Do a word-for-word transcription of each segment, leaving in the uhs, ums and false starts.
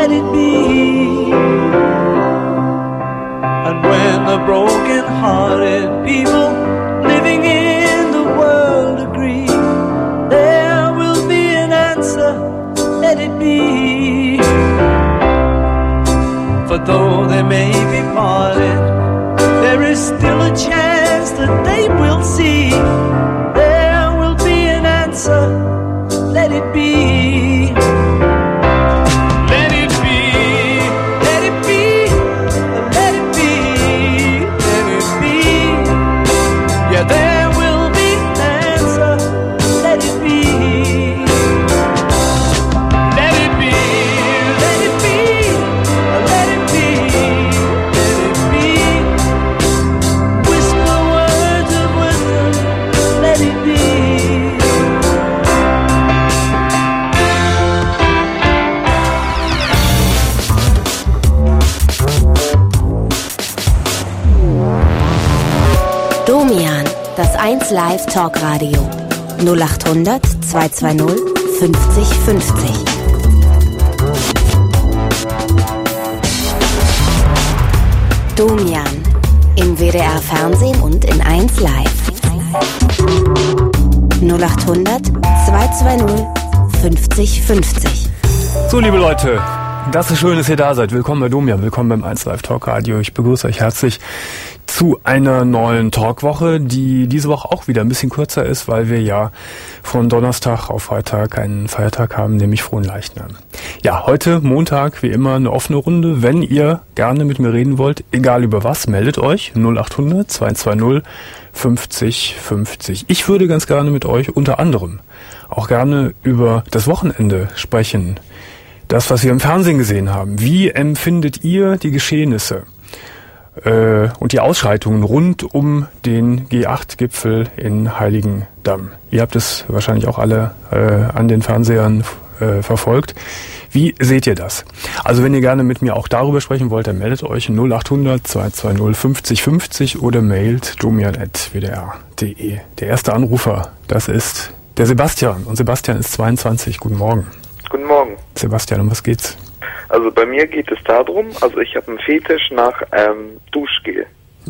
let it be. And when the broken-hearted people living in the world agree, there will be an answer, let it be. For though they may be parted, there is still a chance that they will see. There will be an answer, let it be. Let it be, let it be, let it be, let it be. Yeah, there will be an answer, let it be. Let it be, let it be, let it be, let it be. Whisper words of wisdom, let it be. Domian, das eins Live Talkradio. null acht hundert zweihundertzweißig fünfzig fünfzig. Domian, im W D R Fernsehen und in eins Live. null acht hundert zweihundertzweißig fünfzig fünfzig. So, liebe Leute, das ist schön, dass ihr da seid. Willkommen bei Domian, willkommen beim eins Live Talkradio. Ich begrüße euch herzlich zu einer neuen Talkwoche, die diese Woche auch wieder ein bisschen kürzer ist, weil wir ja von Donnerstag auf Freitag einen Feiertag haben, nämlich Fronleichnam. Ja, heute Montag, wie immer, eine offene Runde. Wenn ihr gerne mit mir reden wollt, egal über was, meldet euch null acht hundert zweihundertzweißig fünfzig fünfzig. Ich würde ganz gerne mit euch unter anderem auch gerne über das Wochenende sprechen. Das, was wir im Fernsehen gesehen haben. Wie empfindet ihr die Geschehnisse äh, und die Ausschreitungen rund um den G acht Gipfel in Heiligendamm? Ihr habt es wahrscheinlich auch alle äh, an den Fernsehern äh, verfolgt. Wie seht ihr das? Also wenn ihr gerne mit mir auch darüber sprechen wollt, dann meldet euch null acht hundert zweihundertzweißig fünfzig fünfzig oder mailt domian at w d r punkt d e. Der erste Anrufer, das ist der Sebastian. Und Sebastian ist zweiundzwanzig. Guten Morgen. Guten Morgen. Sebastian, um was geht's? Also bei mir geht es darum, also ich habe einen Fetisch nach ähm, Duschgel.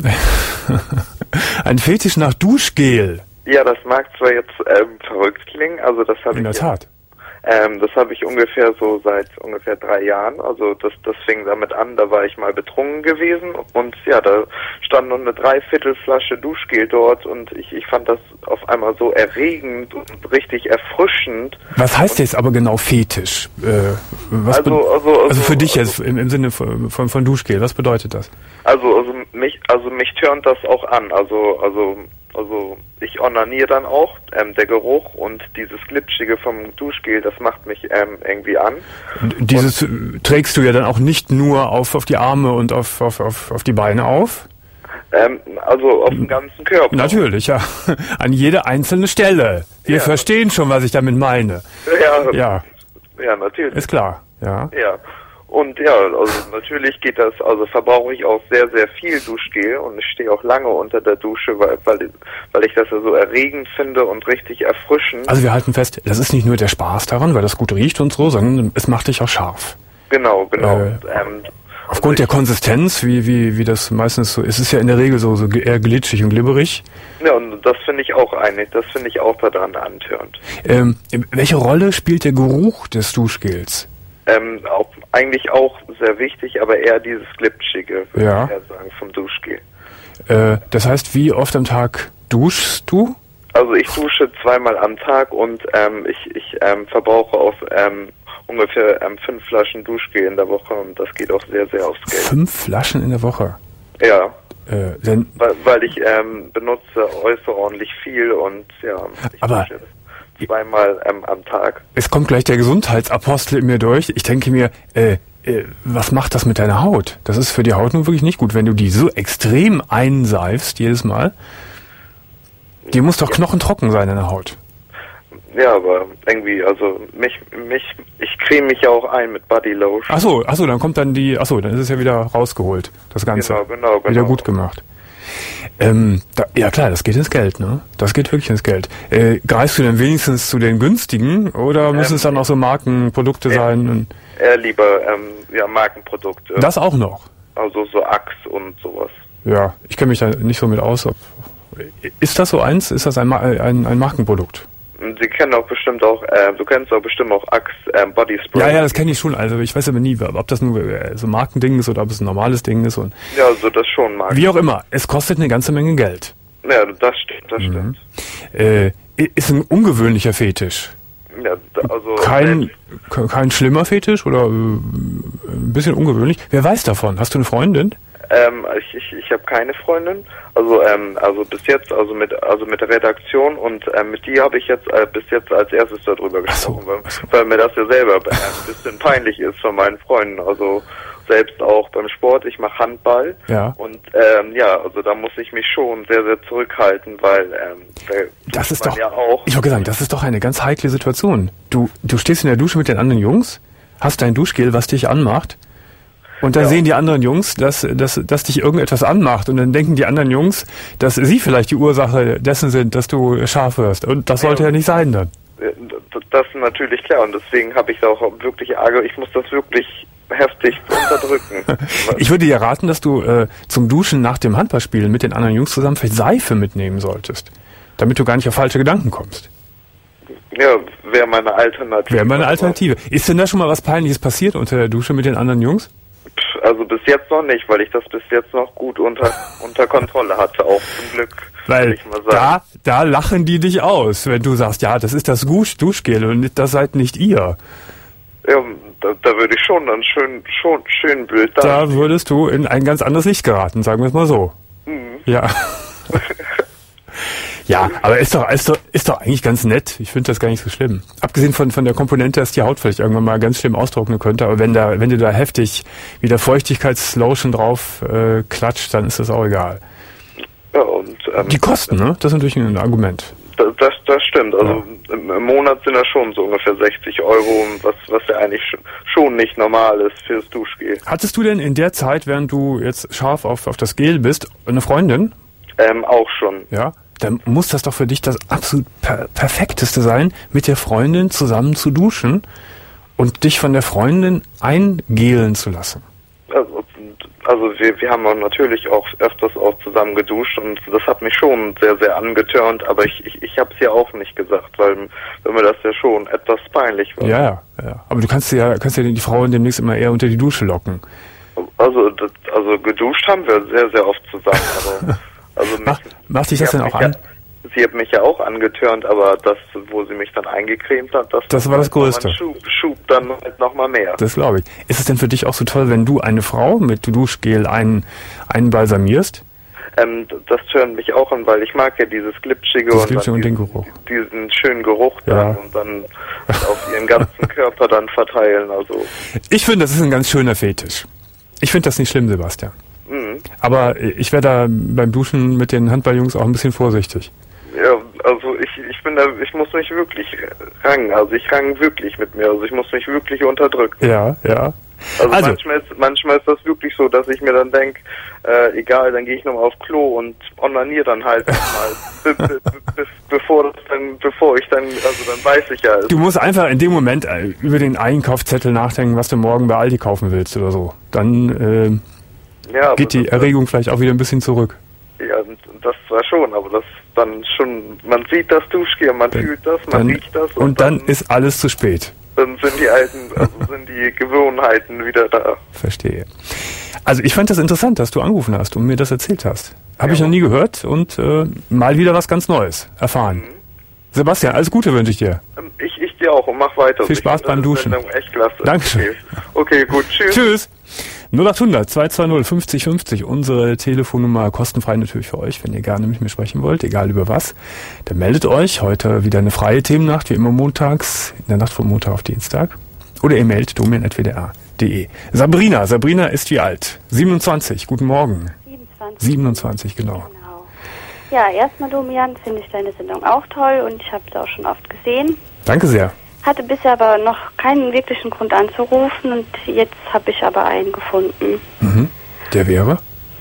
Ein Fetisch nach Duschgel? Ja, das mag zwar jetzt ähm, verrückt klingen, also das habe ich... In der Tat. Ähm, das habe ich ungefähr so seit ungefähr drei Jahren, also das, das fing damit an, da war ich mal betrunken gewesen und ja, da stand nur eine Dreiviertelflasche Duschgel dort und ich, ich fand das auf einmal so erregend und richtig erfrischend. Was heißt jetzt aber genau Fetisch? Äh, was also, also, also, also für dich also, jetzt im, im Sinne von, von, von Duschgel, was bedeutet das? Also, also mich, also mich tönt das auch an, also, also Also ich onaniere dann auch, ähm, der Geruch und dieses Glitschige vom Duschgel, das macht mich ähm, irgendwie an. Und dieses und, trägst du ja dann auch nicht nur auf, auf die Arme und auf, auf, auf, auf die Beine auf? Ähm, also auf dem ganzen Körper. Natürlich, ja. An jede einzelne Stelle. Wir ja. verstehen schon, was ich damit meine. Ja, ja. Ja, natürlich. Ist klar, ja. Ja. Und ja, also natürlich geht das, also verbrauche ich auch sehr, sehr viel Duschgel und ich stehe auch lange unter der Dusche, weil, weil, weil ich das ja so erregend finde und richtig erfrischend. Also wir halten fest, das ist nicht nur der Spaß daran, weil das gut riecht und so, sondern es macht dich auch scharf. Genau, genau. Äh, ähm, aufgrund der Konsistenz, wie, wie, wie das meistens so ist, ist es ja in der Regel so, so eher glitschig und glibberig. Ja, und das finde ich auch einig, das finde ich auch daran antörend. Ähm, welche Rolle spielt der Geruch des Duschgels? Ähm, auch, eigentlich auch sehr wichtig, aber eher dieses Glitschige, würde ja. ich eher sagen, vom Duschgel. Äh, das heißt, wie oft am Tag duschst du? Also ich dusche zweimal am Tag und ähm, ich, ich ähm, verbrauche auf ähm, ungefähr ähm, fünf Flaschen Duschgel in der Woche und das geht auch sehr, sehr aufs Geld. Fünf Flaschen in der Woche? Ja. Äh, denn weil, weil ich ähm, benutze äußerordentlich viel und ja, ich aber dusche zweimal ähm, am Tag. Es kommt gleich der Gesundheitsapostel in mir durch. Ich denke mir, äh, äh, was macht das mit deiner Haut? Das ist für die Haut nun wirklich nicht gut, wenn du die so extrem einseifst jedes Mal. Die muss doch ja. knochentrocken sein in der Haut. Ja, aber irgendwie, also mich, mich, ich creme mich ja auch ein mit Body Lotion. Ach so, ach so, dann kommt dann die, ach so, dann ist es ja wieder rausgeholt, das Ganze. Genau, genau, genau. Wieder gut gemacht. Ähm, da, ja klar, das geht ins Geld, ne? Das geht wirklich ins Geld. Äh, greifst du denn wenigstens zu den günstigen oder müssen ähm, es dann auch so Markenprodukte äh, sein? Und eher lieber ähm, ja, Markenprodukte. Das auch noch? Also so Axe und sowas. Ja, ich kenne mich da nicht so mit aus. Ob, ist das so eins? Ist das ein, ein, ein Markenprodukt? Sie kennen auch bestimmt auch, äh, du kennst auch bestimmt auch Axe ähm, Body Spray. Ja, ja, das kenne ich schon. Also ich weiß aber nie, ob das nur äh, so ein Markending ist oder ob es ein normales Ding ist. Und ja, also das schon Marken. Wie auch immer, es kostet eine ganze Menge Geld. Ja, das stimmt, das mhm. stimmt. Äh, ist ein ungewöhnlicher Fetisch. Ja, also kein, kein schlimmer Fetisch oder äh, ein bisschen ungewöhnlich. Wer weiß davon? Hast du eine Freundin? Ähm, ich ich, ich habe keine Freundin. Also ähm, also bis jetzt, also mit also mit der Redaktion und ähm, mit dir habe ich jetzt äh, bis jetzt als erstes darüber gesprochen, so, weil, so. weil mir das ja selber äh, ein bisschen peinlich ist von meinen Freunden. Also selbst auch beim Sport, ich mache Handball ja. und ähm, ja, also da muss ich mich schon sehr, sehr zurückhalten, weil ähm, da das ist doch, ja auch. Ich wollte sagen, das ist doch eine ganz heikle Situation. Du, du stehst in der Dusche mit den anderen Jungs, hast dein Duschgel, was dich anmacht und dann ja. sehen die anderen Jungs, dass, dass, dass dich irgendetwas anmacht und dann denken die anderen Jungs, dass sie vielleicht die Ursache dessen sind, dass du scharf wirst und das sollte ja, ja nicht sein dann. Das ist natürlich klar und deswegen habe ich da auch wirklich Ärger, ich muss das wirklich heftig unterdrücken. Ich würde dir raten, dass du äh, zum Duschen nach dem Handballspielen mit den anderen Jungs zusammen vielleicht Seife mitnehmen solltest, damit du gar nicht auf falsche Gedanken kommst. Ja, wäre meine Alternative. Wäre meine Alternative. Ist denn da schon mal was Peinliches passiert unter der Dusche mit den anderen Jungs? Also bis jetzt noch nicht, weil ich das bis jetzt noch gut unter unter Kontrolle hatte, auch zum Glück. Weil ich mal sagen. da da lachen die dich aus, wenn du sagst, ja, das ist das Dusch- Duschgel und das seid nicht ihr. Ja, da, da würde ich schon dann schön, schon schön blöd da. Da würdest du in ein ganz anderes Licht geraten, sagen wir es mal so. Mhm. Ja. Ja, aber ist doch, ist doch, ist doch eigentlich ganz nett. Ich finde das gar nicht so schlimm. Abgesehen von, von der Komponente, dass die Haut vielleicht irgendwann mal ganz schlimm austrocknen könnte. Aber wenn da, wenn du da heftig wieder Feuchtigkeitslotion drauf äh, klatscht, dann ist das auch egal. Ja, und, ähm, die Kosten, ne? Das ist natürlich ein Argument. Das, das, das stimmt. Also ja. im, im Monat sind das schon so ungefähr sechzig Euro, was, was ja eigentlich schon nicht normal ist fürs Duschgel. Hattest du denn in der Zeit, während du jetzt scharf auf, auf das Gel bist, eine Freundin? Ähm, auch schon. Ja. Dann muss das doch für dich das absolut per- perfekteste sein, mit der Freundin zusammen zu duschen und dich von der Freundin eingelen zu lassen. Also, also wir, wir haben auch natürlich auch öfters auch zusammen geduscht und das hat mich schon sehr, sehr angetörnt, aber ich, ich, ich habe es ja auch nicht gesagt, weil, weil mir das ja schon etwas peinlich war. Ja, ja, ja. Aber du kannst ja, kannst ja die Frauen demnächst immer eher unter die Dusche locken. Also, das, also geduscht haben wir sehr, sehr oft zusammen. Also, also mich, Mach, macht dich das denn auch an? Ja, sie hat mich ja auch angetörnt, aber das, wo sie mich dann eingecremt hat, das, das war das Größte. Schub, schub dann halt noch mal mehr. Das glaube ich. Ist es denn für dich auch so toll, wenn du eine Frau mit Duschgel ein, einbalsamierst? Ähm, das tönt mich auch an, weil ich mag ja dieses Glitschige das und, Glitschige und diesen, den Geruch. diesen schönen Geruch ja. dann und dann auf ihren ganzen Körper dann verteilen. Also ich finde, das ist ein ganz schöner Fetisch. Ich finde das nicht schlimm, Sebastian. Mhm. Aber ich wäre da beim Duschen mit den Handballjungs auch ein bisschen vorsichtig. Ja, also ich ich bin da, ich muss mich wirklich rangen, also ich rang wirklich mit mir, also ich muss mich wirklich unterdrücken. Ja, ja. Also, also manchmal, ist, manchmal ist das wirklich so, dass ich mir dann denke, äh, egal, dann gehe ich nochmal auf Klo und onaniere dann halt nochmal, be, be, be, bevor das dann, bevor ich dann, also dann weiß ich ja. Du musst einfach in dem Moment äh, über den Einkaufszettel nachdenken, was du morgen bei Aldi kaufen willst oder so. Dann äh, ja, geht die Erregung vielleicht auch wieder ein bisschen zurück. Ja, das zwar schon, aber das dann schon, man sieht das Duschgel, man dann, fühlt das, man dann, riecht das. Und, und dann, dann ist alles zu spät. Dann sind die alten, also sind die Gewohnheiten wieder da. Verstehe. Also ich fand das interessant, dass du angerufen hast und mir das erzählt hast. Habe ja. ich noch nie gehört und äh, mal wieder was ganz Neues erfahren. Mhm. Sebastian, alles Gute wünsche ich dir. Ich, ich dir auch und mach weiter. Viel Spaß beim Duschen. Echt klasse. Dankeschön. Okay. okay, gut. Tschüss. Tschüss. null acht hundert zwei zwei null fünfzig fünfzig, unsere Telefonnummer, kostenfrei natürlich für euch, wenn ihr gerne mit mir sprechen wollt, egal über was. Dann meldet euch, heute wieder eine freie Themennacht, wie immer montags, in der Nacht von Montag auf Dienstag. Oder ihr meldet domian at w d r punkt d e. Sabrina, Sabrina ist wie alt? siebenundzwanzig, guten Morgen. siebenundzwanzig. siebenundzwanzig, genau. genau. Ja, erstmal Domian, finde ich deine Sendung auch toll und ich habe es auch schon oft gesehen. Danke sehr. Hatte bisher aber noch keinen wirklichen Grund anzurufen und jetzt habe ich aber einen gefunden. Mhm. Der wäre?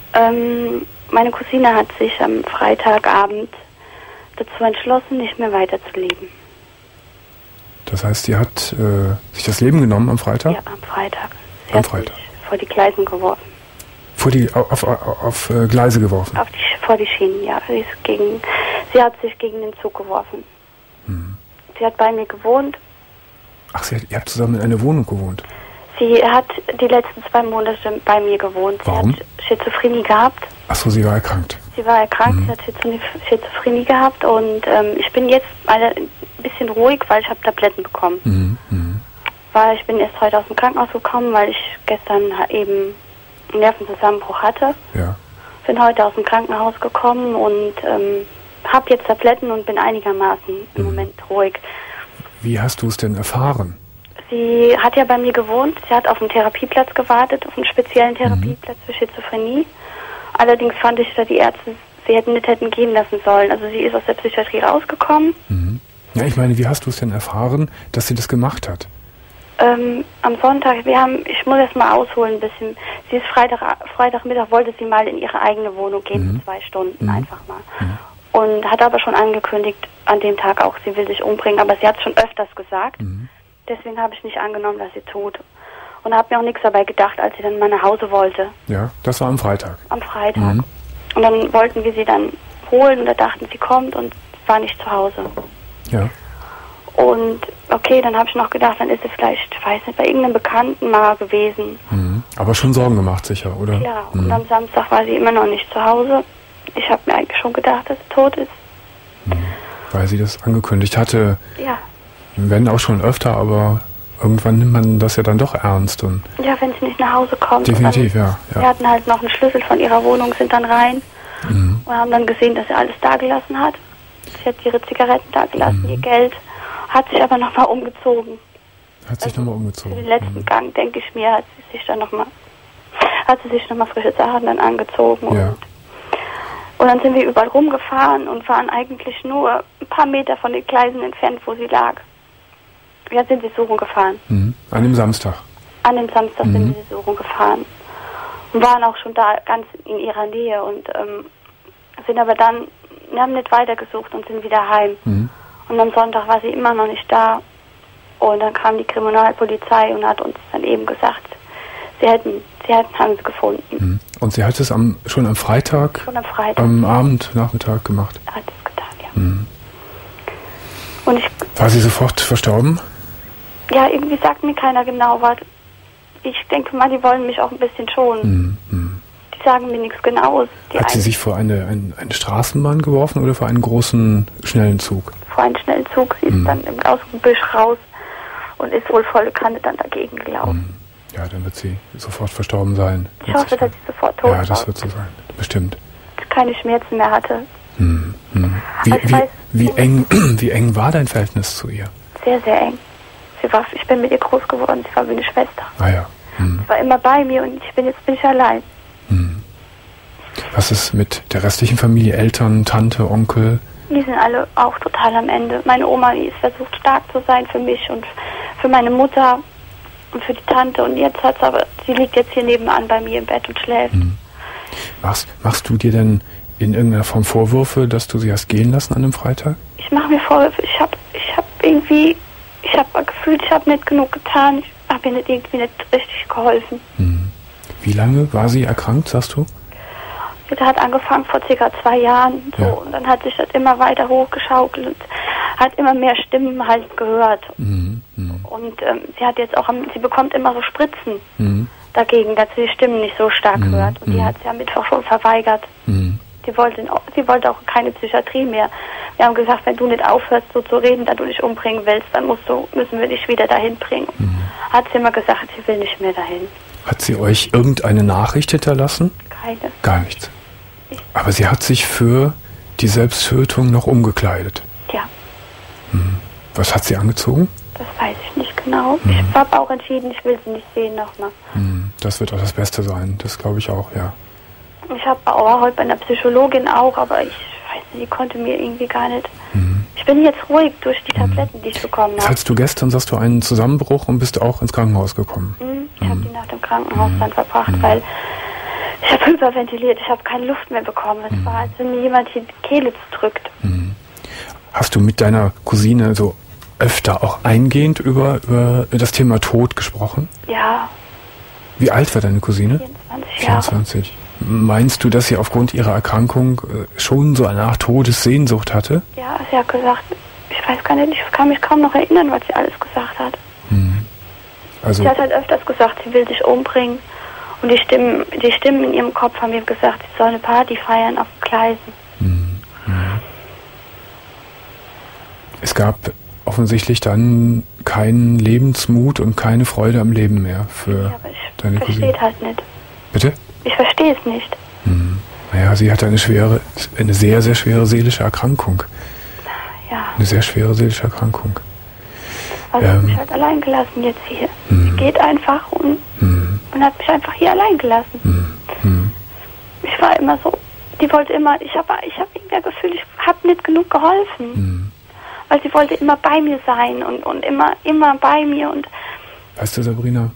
Ähm, meine Cousine hat sich am Freitagabend dazu entschlossen, nicht mehr weiterzuleben. Das heißt, sie hat äh, sich das Leben genommen am Freitag? Ja, am Freitag. Sie am hat Freitag. sich vor die Gleisen geworfen. Vor die, auf, auf, auf, auf äh, Gleise geworfen? Auf die, vor die Schienen, ja. Sie, ist gegen, sie hat sich gegen den Zug geworfen. Mhm. Sie hat bei mir gewohnt. Ach, sie hat, ihr habt zusammen in einer Wohnung gewohnt? Sie hat die letzten zwei Monate bei mir gewohnt. Warum? Sie hat Schizophrenie gehabt. Ach so, sie war erkrankt. Sie war erkrankt, Mhm. sie hat Schizo- Schizophrenie gehabt und ähm, ich bin jetzt alle ein bisschen ruhig, weil ich habe Tabletten bekommen. Mhm. Mhm. Weil ich bin erst heute aus dem Krankenhaus gekommen, weil ich gestern ha- eben einen Nervenzusammenbruch hatte. Ja. Bin heute aus dem Krankenhaus gekommen und ähm, habe jetzt Tabletten und bin einigermaßen im Mhm. Moment ruhig. Wie hast du es denn erfahren? Sie hat ja bei mir gewohnt. Sie hat auf einen Therapieplatz gewartet, auf einen speziellen Therapieplatz für Schizophrenie. Allerdings fand ich, dass die Ärzte sie hätten nicht hätten gehen lassen sollen. Also sie ist aus der Psychiatrie rausgekommen. Mhm. Ja, ich meine, wie hast du es denn erfahren, dass sie das gemacht hat? Ähm, am Sonntag, wir haben, ich muss erst mal ausholen ein bisschen. Sie ist Freitag, Freitagmittag wollte sie mal in ihre eigene Wohnung gehen, Mhm. für zwei Stunden Mhm. einfach mal. Mhm. Und hat aber schon angekündigt, an dem Tag auch, sie will sich umbringen. Aber sie hat es schon öfters gesagt. Mhm. Deswegen habe ich nicht angenommen, dass sie tot. Und habe mir auch nichts dabei gedacht, als sie dann mal nach Hause wollte. Ja, das war am Freitag. Am Freitag. Mhm. Und dann wollten wir sie dann holen und da dachten, sie kommt und war nicht zu Hause. Ja. Und okay, dann habe ich noch gedacht, dann ist sie vielleicht, ich weiß nicht, bei irgendeinem Bekannten mal gewesen. Mhm. Aber schon Sorgen gemacht, sicher, oder? Ja, Mhm. und am Samstag war sie immer noch nicht zu Hause. Ich habe mir eigentlich schon gedacht, dass sie tot ist. Mhm. Weil sie das angekündigt hatte, Ja, wenn auch schon öfter, aber irgendwann nimmt man das ja dann doch ernst. Und ja, wenn sie nicht nach Hause kommt. definitiv, und dann, ja. Wir ja. hatten halt noch einen Schlüssel von ihrer Wohnung, sind dann rein Mhm. und haben dann gesehen, dass sie alles dagelassen hat. Sie hat ihre Zigaretten dagelassen, Mhm. ihr Geld, hat sich aber nochmal umgezogen. Hat sich Also, nochmal Für umgezogen. den letzten Mhm. Gang, denke ich mir, hat sie sich dann nochmal, hat sie sich nochmal frische Sachen dann angezogen. Ja. Und, und dann sind wir überall rumgefahren und waren eigentlich nur ein paar Meter von den Gleisen entfernt, wo sie lag. Wir sind sie suchen gefahren. Mhm. An dem Samstag. An dem Samstag Mhm. sind wir sie suchen gefahren. Und waren auch schon da ganz in ihrer Nähe und ähm, sind aber dann, wir haben nicht weitergesucht und sind wieder heim. Mhm. Und am Sonntag war sie immer noch nicht da. Und dann kam die Kriminalpolizei und hat uns dann eben gesagt, sie hätten, sie hätten Hans gefunden. Mhm. Und sie hat es am, schon am Freitag, Schon am Freitag am Abend, Nachmittag gemacht. hat es getan, ja. Mhm. Und ich, War sie sofort verstorben? ja, irgendwie sagt mir keiner genau was. Ich denke mal, die wollen mich auch ein bisschen schonen. Mhm. Mhm. Die sagen mir nichts Genaues. Die Hat sie einen- sich vor eine, ein, eine Straßenbahn geworfen oder vor einen großen, schnellen Zug? vor einen schnellen Zug, sie ist Mhm. dann im, aus dem Büsch raus und ist wohl volle Kanne dann dagegen gelaufen. Mhm. Ja, dann wird sie sofort verstorben sein. Ich Mit hoffe, dass Sicherheit. sie sofort tot Ja, das war, wird so sein. Bestimmt. keine Schmerzen mehr hatte. Mhm. Mhm. Wie, Also ich wie, weiß- wie, eng, wie eng war dein Verhältnis zu ihr? Sehr, sehr eng. Sie war, ich bin mit ihr groß geworden, sie war wie eine Schwester. Ah ja. Mhm. Sie war immer bei mir und ich bin jetzt bin ich allein. Mhm. Was ist mit der restlichen Familie? Eltern, Tante, Onkel? Die sind alle auch total am Ende. Meine Oma, die ist versucht stark zu sein für mich und für meine Mutter und für die Tante. Und jetzt hat sie aber, sie liegt jetzt hier nebenan bei mir im Bett und schläft. Mhm. Machst, machst du dir denn in irgendeiner Form Vorwürfe, dass du sie hast gehen lassen an einem Freitag? Ich mache mir Vorwürfe, ich habe ich hab irgendwie, ich habe gefühlt, ich habe nicht genug getan. Ich habe ihr nicht, irgendwie nicht richtig geholfen. Mhm. Wie lange war sie erkrankt, sagst du? Das hat angefangen vor circa zwei Jahren so, Ja. und dann hat sich das immer weiter hochgeschaukelt und hat immer mehr Stimmen halt gehört. Mhm. Mhm. Und ähm, sie hat jetzt auch, am, sie bekommt immer so Spritzen Mhm. dagegen, dass sie die Stimmen nicht so stark Mhm. hört. Und die Mhm. hat sie am Mittwoch schon verweigert. Mhm. Sie wollte, sie wollte auch keine Psychiatrie mehr. Wir haben gesagt, wenn du nicht aufhörst, so zu reden, dass du dich umbringen willst, dann musst du, müssen wir dich wieder dahin bringen. Mhm. Hat sie immer gesagt, sie will nicht mehr dahin. Hat sie euch irgendeine Nachricht hinterlassen? Keine. Gar nichts. Aber sie hat sich für die Selbsttötung noch umgekleidet. Ja, Was hat sie angezogen? das weiß ich nicht genau. Mhm. Ich habe auch entschieden, ich will sie nicht sehen nochmal. Hm, Das wird auch das Beste sein. Das glaube ich auch, ja. Ich habe auch heute bei einer Psychologin auch, aber ich weiß nicht, die konnte mir irgendwie gar nicht. Mhm. Ich bin jetzt ruhig durch die Tabletten, die ich bekommen Jetzt habe. hattest du gestern, sagst du, einen Zusammenbruch und bist auch ins Krankenhaus gekommen. Mhm. Ich habe die Nacht im Krankenhaus dann verbracht, weil ich habe hyperventiliert, ich habe keine Luft mehr bekommen. Es war, als wenn mir jemand die Kehle drückt. Hast du mit deiner Cousine so öfter auch eingehend über, über das Thema Tod gesprochen? Ja. Wie alt war deine Cousine? vierundzwanzig Jahre. vierundzwanzig. Meinst du, dass sie aufgrund ihrer Erkrankung äh, schon so eine Art Todessehnsucht hatte? Ja, sie hat gesagt, ich weiß gar nicht, ich kann mich kaum noch erinnern, was sie alles gesagt hat. Hm. Also, sie hat halt öfters gesagt, sie will sich umbringen. Und die Stimmen, die Stimmen in ihrem Kopf haben ihr gesagt, sie soll eine Party feiern auf den Gleisen. hm, hm. Es gab offensichtlich dann keinen Lebensmut und keine Freude am Leben mehr für Ja, aber ich deine Cousine. verstehe halt nicht. Bitte? Ich verstehe es nicht. Hm. Naja, sie hatte eine schwere, eine sehr, sehr schwere seelische Erkrankung. Ja, Eine sehr schwere seelische Erkrankung. also sie hat ähm, mich halt allein gelassen jetzt hier. hm. Sie geht einfach und, Hm. und hat mich einfach hier allein gelassen. Hm. Hm. Ich war immer so, die wollte immer, ich habe ich hab irgendwie das Gefühl, ich habe nicht genug geholfen. Hm. Weil sie wollte immer bei mir sein und, und immer, immer bei mir und Weißt du, Sabrina,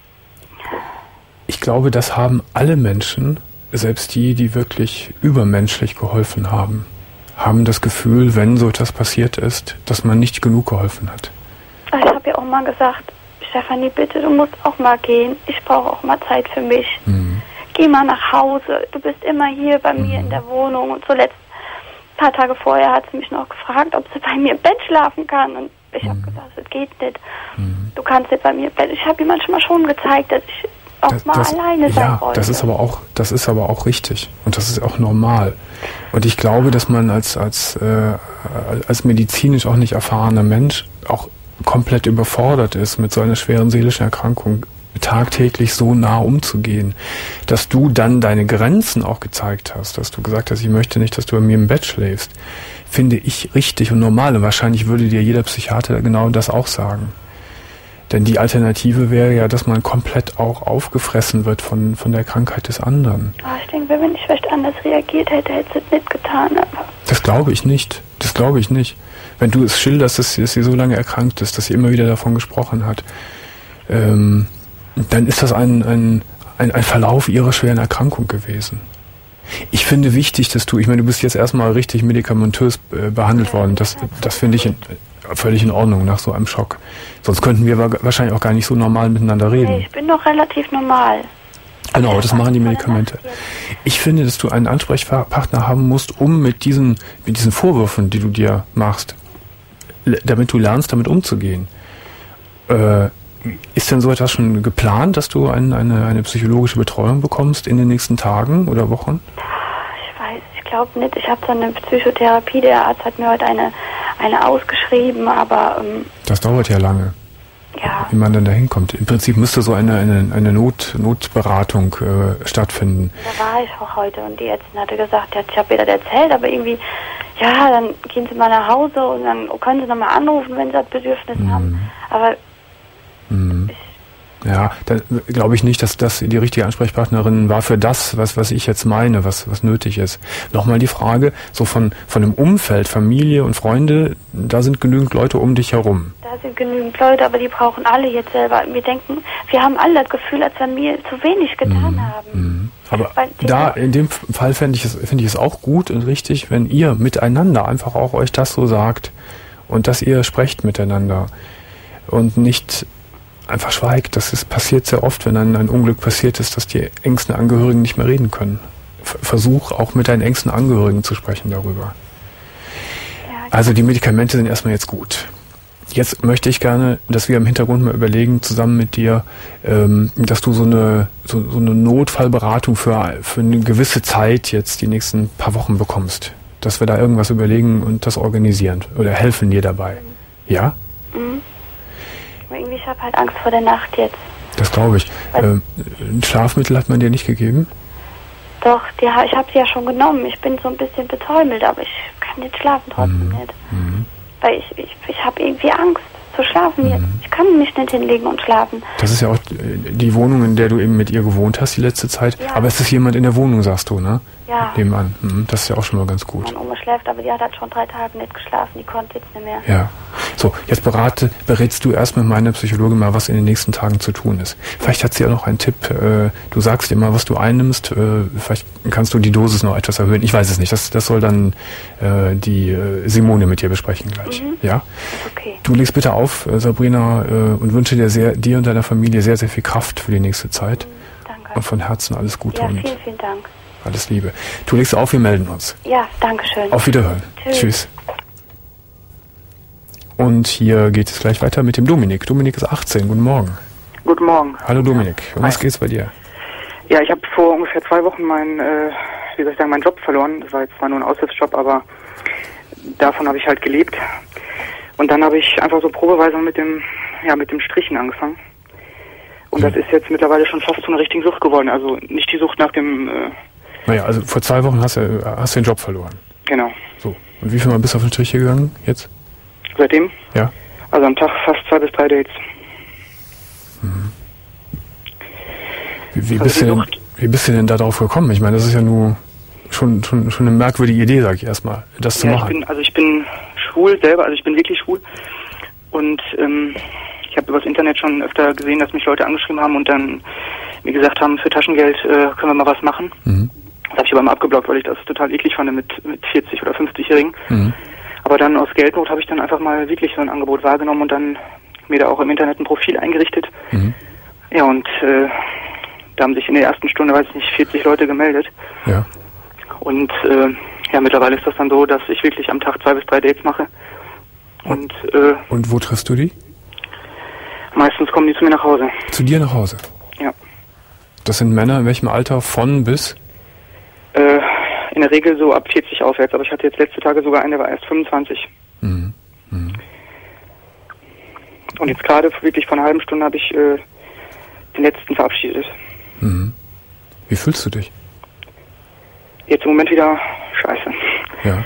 ich glaube, das haben alle Menschen, selbst die, die wirklich übermenschlich geholfen haben, haben das Gefühl, wenn so etwas passiert ist, dass man nicht genug geholfen hat. ich habe ihr auch mal gesagt, Stefanie, bitte, du musst auch mal gehen. Ich brauche auch mal Zeit für mich. Mhm. Geh mal nach Hause. Du bist immer hier bei mir in der Wohnung. Und zuletzt, ein paar Tage vorher, hat sie mich noch gefragt, ob sie bei mir im Bett schlafen kann. Und ich habe gesagt, das geht nicht. Mhm. Du kannst nicht bei mir im Bett. Ich habe ihr manchmal schon gezeigt, dass ich auch Das, mal das, alleine sein ja, wollte. das ist aber auch, das ist aber auch richtig und das ist auch normal. Und ich glaube, dass man als als äh, als medizinisch auch nicht erfahrener Mensch auch komplett überfordert ist, mit so einer schweren seelischen Erkrankung tagtäglich so nah umzugehen, dass du dann deine Grenzen auch gezeigt hast, dass du gesagt hast, ich möchte nicht, dass du bei mir im Bett schläfst, finde ich richtig und normal. Und wahrscheinlich würde dir jeder Psychiater genau das auch sagen. Denn die Alternative wäre ja, dass man komplett auch aufgefressen wird von, von der Krankheit des anderen. Ah, ich denke, wenn ich vielleicht anders reagiert hätte, hätte es nicht getan. Aber Das glaube ich nicht. Das glaube ich nicht. Wenn du es schilderst, dass sie, dass sie so lange erkrankt ist, dass sie immer wieder davon gesprochen hat, ähm, dann ist das ein, ein, ein, ein Verlauf ihrer schweren Erkrankung gewesen. Ich finde wichtig, dass du, ich meine, du bist jetzt erstmal richtig medikamentös äh, behandelt worden. Das, das finde ich in, völlig in Ordnung nach so einem Schock. Sonst könnten wir wahrscheinlich auch gar nicht so normal miteinander reden. nee, ich bin doch relativ normal. Genau, das machen die Medikamente. Ich finde, dass du einen Ansprechpartner haben musst, um mit diesen, mit diesen Vorwürfen, die du dir machst, l- damit du lernst, damit umzugehen. Äh, ist denn so etwas schon geplant, dass du ein, eine, eine psychologische Betreuung bekommst in den nächsten Tagen oder Wochen? Ich weiß, ich glaube nicht. Ich habe so eine Psychotherapie, der Arzt hat mir heute eine, eine ausgeschrieben, aber ähm, Das dauert ja lange, ja, wie man dann da hinkommt. Im Prinzip müsste so eine, eine, eine Not, Notberatung äh, stattfinden. da war ich auch heute und die Ärztin hatte gesagt, ja, ich habe ihr das erzählt, aber irgendwie, ja, dann gehen Sie mal nach Hause und dann können Sie nochmal anrufen, wenn Sie das Bedürfnis Mhm. haben. Aber Mhm. ich, Ja, dann glaube ich nicht, dass das die richtige Ansprechpartnerin war für das, was was ich jetzt meine, was was nötig ist. Nochmal die Frage, so von von dem Umfeld, Familie und Freunde, da sind genügend Leute um dich herum. da sind genügend Leute, aber die brauchen alle jetzt selber. Wir denken, wir haben alle das Gefühl, als wenn wir zu wenig getan haben. Mhm. Aber Weil die- da in dem Fall fände ich es finde ich es auch gut und richtig, wenn ihr miteinander einfach auch euch das so sagt und dass ihr sprecht miteinander und nicht einfach schweigt. Das ist, passiert sehr oft, wenn ein, ein Unglück passiert ist, dass die engsten Angehörigen nicht mehr reden können. F- Versuch auch mit deinen engsten Angehörigen zu sprechen darüber. Ja, Also die Medikamente sind erstmal jetzt gut. Jetzt möchte ich gerne, dass wir im Hintergrund mal überlegen, zusammen mit dir, ähm, dass du so eine, so, so eine Notfallberatung für, für eine gewisse Zeit jetzt die nächsten paar Wochen bekommst. Dass wir da irgendwas überlegen und das organisieren oder helfen dir dabei. Ja? aber irgendwie, ich habe halt Angst vor der Nacht jetzt. Das glaube ich. Ähm, ein Schlafmittel hat man dir nicht gegeben? Doch, die, ha- ich habe sie ja schon genommen. Ich bin so ein bisschen betäubelt, aber ich kann nicht schlafen trotzdem nicht. Weil ich, ich, ich habe irgendwie Angst zu schlafen jetzt. Ich kann mich nicht hinlegen und schlafen. Das ist ja auch die Wohnung, in der du eben mit ihr gewohnt hast die letzte Zeit. Ja. Aber es ist jemand in der Wohnung, sagst du, ne? Ja. Nebenan. Mhm, das ist ja auch schon mal ganz gut. Meine Oma schläft, aber die hat halt schon drei Tage nicht geschlafen. Die konnte jetzt nicht mehr. Ja. So, jetzt berate, berätst du erst mit meiner Psychologin mal, was in den nächsten Tagen zu tun ist. Vielleicht hat sie ja noch einen Tipp. Äh, du sagst dir mal, was du einnimmst. Äh, vielleicht kannst du die Dosis noch etwas erhöhen. Ich weiß es nicht. Das, das soll dann äh, die äh, Simone mit dir besprechen gleich. Mhm. Ja? Okay. Du legst bitte auf, äh, Sabrina, äh, und wünsche dir, sehr, dir und deiner Familie sehr, sehr viel Kraft für die nächste Zeit. Mhm. Danke. Und von Herzen alles Gute Ja, und vielen, vielen Dank. alles Liebe. Du legst auf, wir melden uns. Ja, danke schön. Auf Wiederhören. Tschüss. Tschüss. Und hier geht es gleich weiter mit dem Dominik. Dominik ist achtzehn. Guten Morgen. Guten Morgen. Hallo Dominik. Um was geht's bei dir? Ja, ich habe vor ungefähr zwei Wochen meinen, äh, wie soll ich sagen, meinen Job verloren. Das war jetzt zwar nur ein Aushilfsjob, aber davon habe ich halt gelebt. Und dann habe ich einfach so probeweise mit dem, ja, mit dem Strichen angefangen. Und das ist jetzt mittlerweile schon fast zu einer richtigen Sucht geworden. Also nicht die Sucht nach dem, äh, Naja, also vor zwei Wochen hast du, hast du den Job verloren. genau. So. Und wie viel Mal bist du auf den Strich gegangen jetzt? Seitdem? Ja. Also am Tag fast zwei bis drei Dates. Mhm. Wie, wie, Also bist die du denn, Sucht- wie bist du denn da drauf gekommen? Ich meine, das ist ja nur schon, schon, schon eine merkwürdige Idee, sag ich erstmal, das zu Ja, ich machen. bin, also ich bin schwul selber, also ich bin wirklich schwul. Und ähm, ich habe übers Internet schon öfter gesehen, dass mich Leute angeschrieben haben und dann mir gesagt haben, für Taschengeld äh, können wir mal was machen. Mhm. Das habe ich aber mal abgeblockt, weil ich das total eklig fand mit, mit vierzig- oder fünfzig-Jährigen. Mhm. Aber dann aus Geldnot habe ich dann einfach mal wirklich so ein Angebot wahrgenommen und dann mir da auch im Internet ein Profil eingerichtet. Mhm. Ja, und äh, da haben sich in der ersten Stunde, weiß ich nicht, vierzig Leute gemeldet. Ja. Und äh, ja, mittlerweile ist das dann so, dass ich wirklich am Tag zwei bis drei Dates mache. Und äh, Und wo triffst du die? meistens kommen die zu mir nach Hause. Zu dir nach Hause? Ja. Das sind Männer in welchem Alter? Von bis? Äh, in der Regel so ab vierzig aufwärts, aber ich hatte jetzt letzte Tage sogar einen, der war erst fünfundzwanzig. Mhm. Mhm. Und jetzt gerade wirklich vor einer halben Stunde habe ich äh, den letzten verabschiedet. Mhm. Wie fühlst du dich? Jetzt im Moment wieder scheiße. Ja.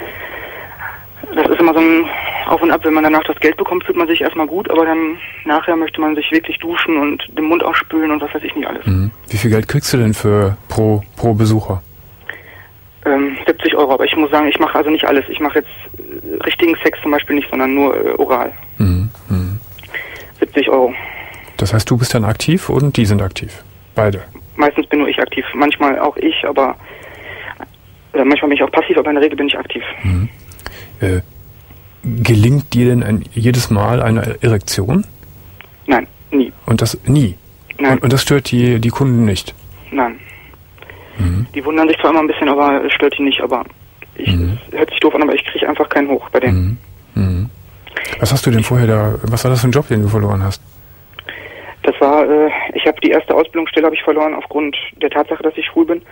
Das ist immer so ein Auf und Ab. Wenn man danach das Geld bekommt, fühlt man sich erstmal gut, aber dann nachher möchte man sich wirklich duschen und den Mund ausspülen und was weiß ich nicht alles. Mhm. Wie viel Geld kriegst du denn für pro, pro Besucher? Ähm, siebzig Euro, aber ich muss sagen, ich mache also nicht alles. Ich mache jetzt äh, richtigen Sex zum Beispiel nicht, sondern nur äh, oral. Mhm. Mhm. siebzig Euro. Das heißt, du bist dann aktiv und die sind aktiv? Beide? Meistens bin nur ich aktiv. Manchmal auch ich, aber oder manchmal bin ich auch passiv, aber in der Regel bin ich aktiv. Mhm. Äh, gelingt dir denn ein, jedes Mal eine Erektion? Nein, nie. Und das nie? Nein, Und, und das stört die, die Kunden nicht? nein. Mhm. Die wundern sich zwar immer ein bisschen, aber es stört die nicht, aber ich, Mhm. es hört sich doof an, aber ich kriege einfach keinen hoch bei denen. Mhm. Mhm. Was hast du denn vorher da, was war das für ein Job, den du verloren hast? Das war, äh, ich habe die erste Ausbildungsstelle habe ich verloren aufgrund der Tatsache, dass ich schwul bin.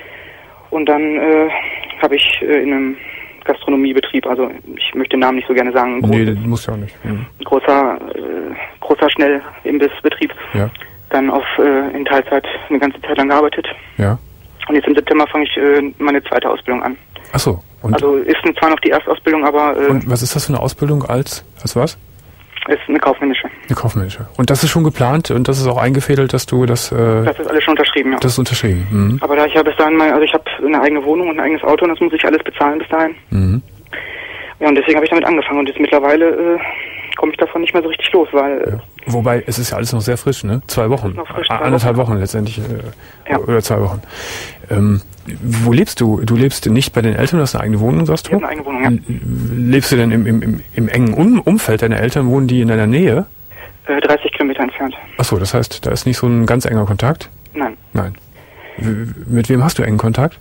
Und dann äh, habe ich äh, in einem Gastronomiebetrieb, also ich möchte den Namen nicht so gerne sagen, ein, Nee, groß, das muss ja auch nicht. Mhm. ein großer, äh, großer Schnellimbissbetrieb, Ja, dann auf äh, in Teilzeit eine ganze Zeit lang gearbeitet. ja. Und jetzt im September fange ich äh, meine zweite Ausbildung an. Ach so. Und, Also ist zwar noch die Erstausbildung, aber äh, und was ist das für eine Ausbildung als, als was? ist eine kaufmännische. Eine kaufmännische. Und das ist schon geplant und das ist auch eingefädelt, dass du das, äh, Das ist alles schon unterschrieben, ja. das ist unterschrieben. Mhm. Aber da ich ja bis dahin mal, also ich habe eine eigene Wohnung und ein eigenes Auto und das muss ich alles bezahlen bis dahin. Mhm. Ja, und deswegen habe ich damit angefangen und jetzt mittlerweile äh, komme ich davon nicht mehr so richtig los, weil Ja. Wobei, es ist ja alles noch sehr frisch, ne? Zwei Wochen. Noch frisch, A- zwei Anderthalb Wochen. Wochen letztendlich. Äh, Ja. Oder zwei Wochen. Ähm, wo lebst du? Du lebst nicht bei den Eltern, du hast eine eigene Wohnung, sagst ich du? habe eine eigene Wohnung, ja. L- Lebst du denn im, im, im, im engen um Umfeld deiner Eltern? Wohnen die in deiner Nähe? Äh, dreißig Kilometer entfernt. Achso, das heißt, da ist nicht so ein ganz enger Kontakt? Nein, Nein. W mit wem hast du engen Kontakt?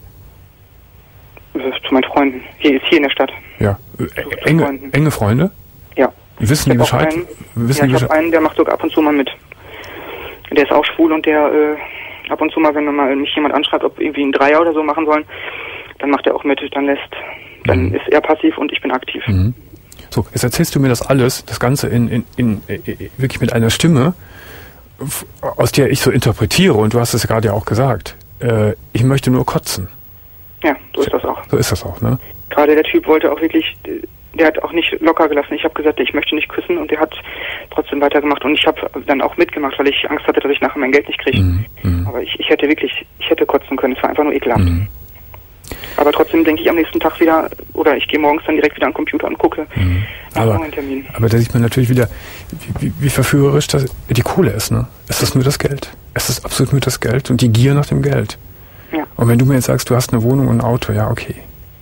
äh, zu meinen Freunden. Hier ist hier in der Stadt. Ja. Äh, zu enge, Freunden. enge Freunde? Ja. Wissen Ich die hab auch Bescheid? einen, Wissen ja, die ich habe Bescheid? einen, der macht sogar ab und zu mal mit. Der ist auch schwul und der äh, ab und zu mal, wenn mal mich jemand anschreibt, ob irgendwie ein Dreier oder so machen sollen, dann macht er auch mit, dann lässt, dann Mhm. ist er passiv und ich bin aktiv. Mhm. So, jetzt erzählst du mir das alles, das Ganze in, in, in, in wirklich mit einer Stimme, f- aus der ich so interpretiere, und du hast es ja gerade ja auch gesagt, äh, ich möchte nur kotzen. Ja, so ist das auch. So ist das auch, ne? Gerade der Typ wollte auch wirklich, äh, der hat auch nicht locker gelassen. Ich habe gesagt, ich möchte nicht küssen und der hat trotzdem weitergemacht und ich habe dann auch mitgemacht, weil ich Angst hatte, dass ich nachher mein Geld nicht kriege. Mhm. Mhm. Aber ich, ich hätte wirklich, ich hätte kotzen können. Es war einfach nur ekelhaft. Mhm. Aber trotzdem denke ich am nächsten Tag wieder, oder ich gehe morgens dann direkt wieder an den Computer und gucke mhm. nach aber, neuen Terminen. Aber da sieht man natürlich wieder, wie, wie, wie verführerisch das, die Kohle ist. Ne? Es ist nur das Geld. Es ist absolut nur das Geld und die Gier nach dem Geld. Ja. Und wenn du mir jetzt sagst, du hast eine Wohnung und ein Auto, ja, okay.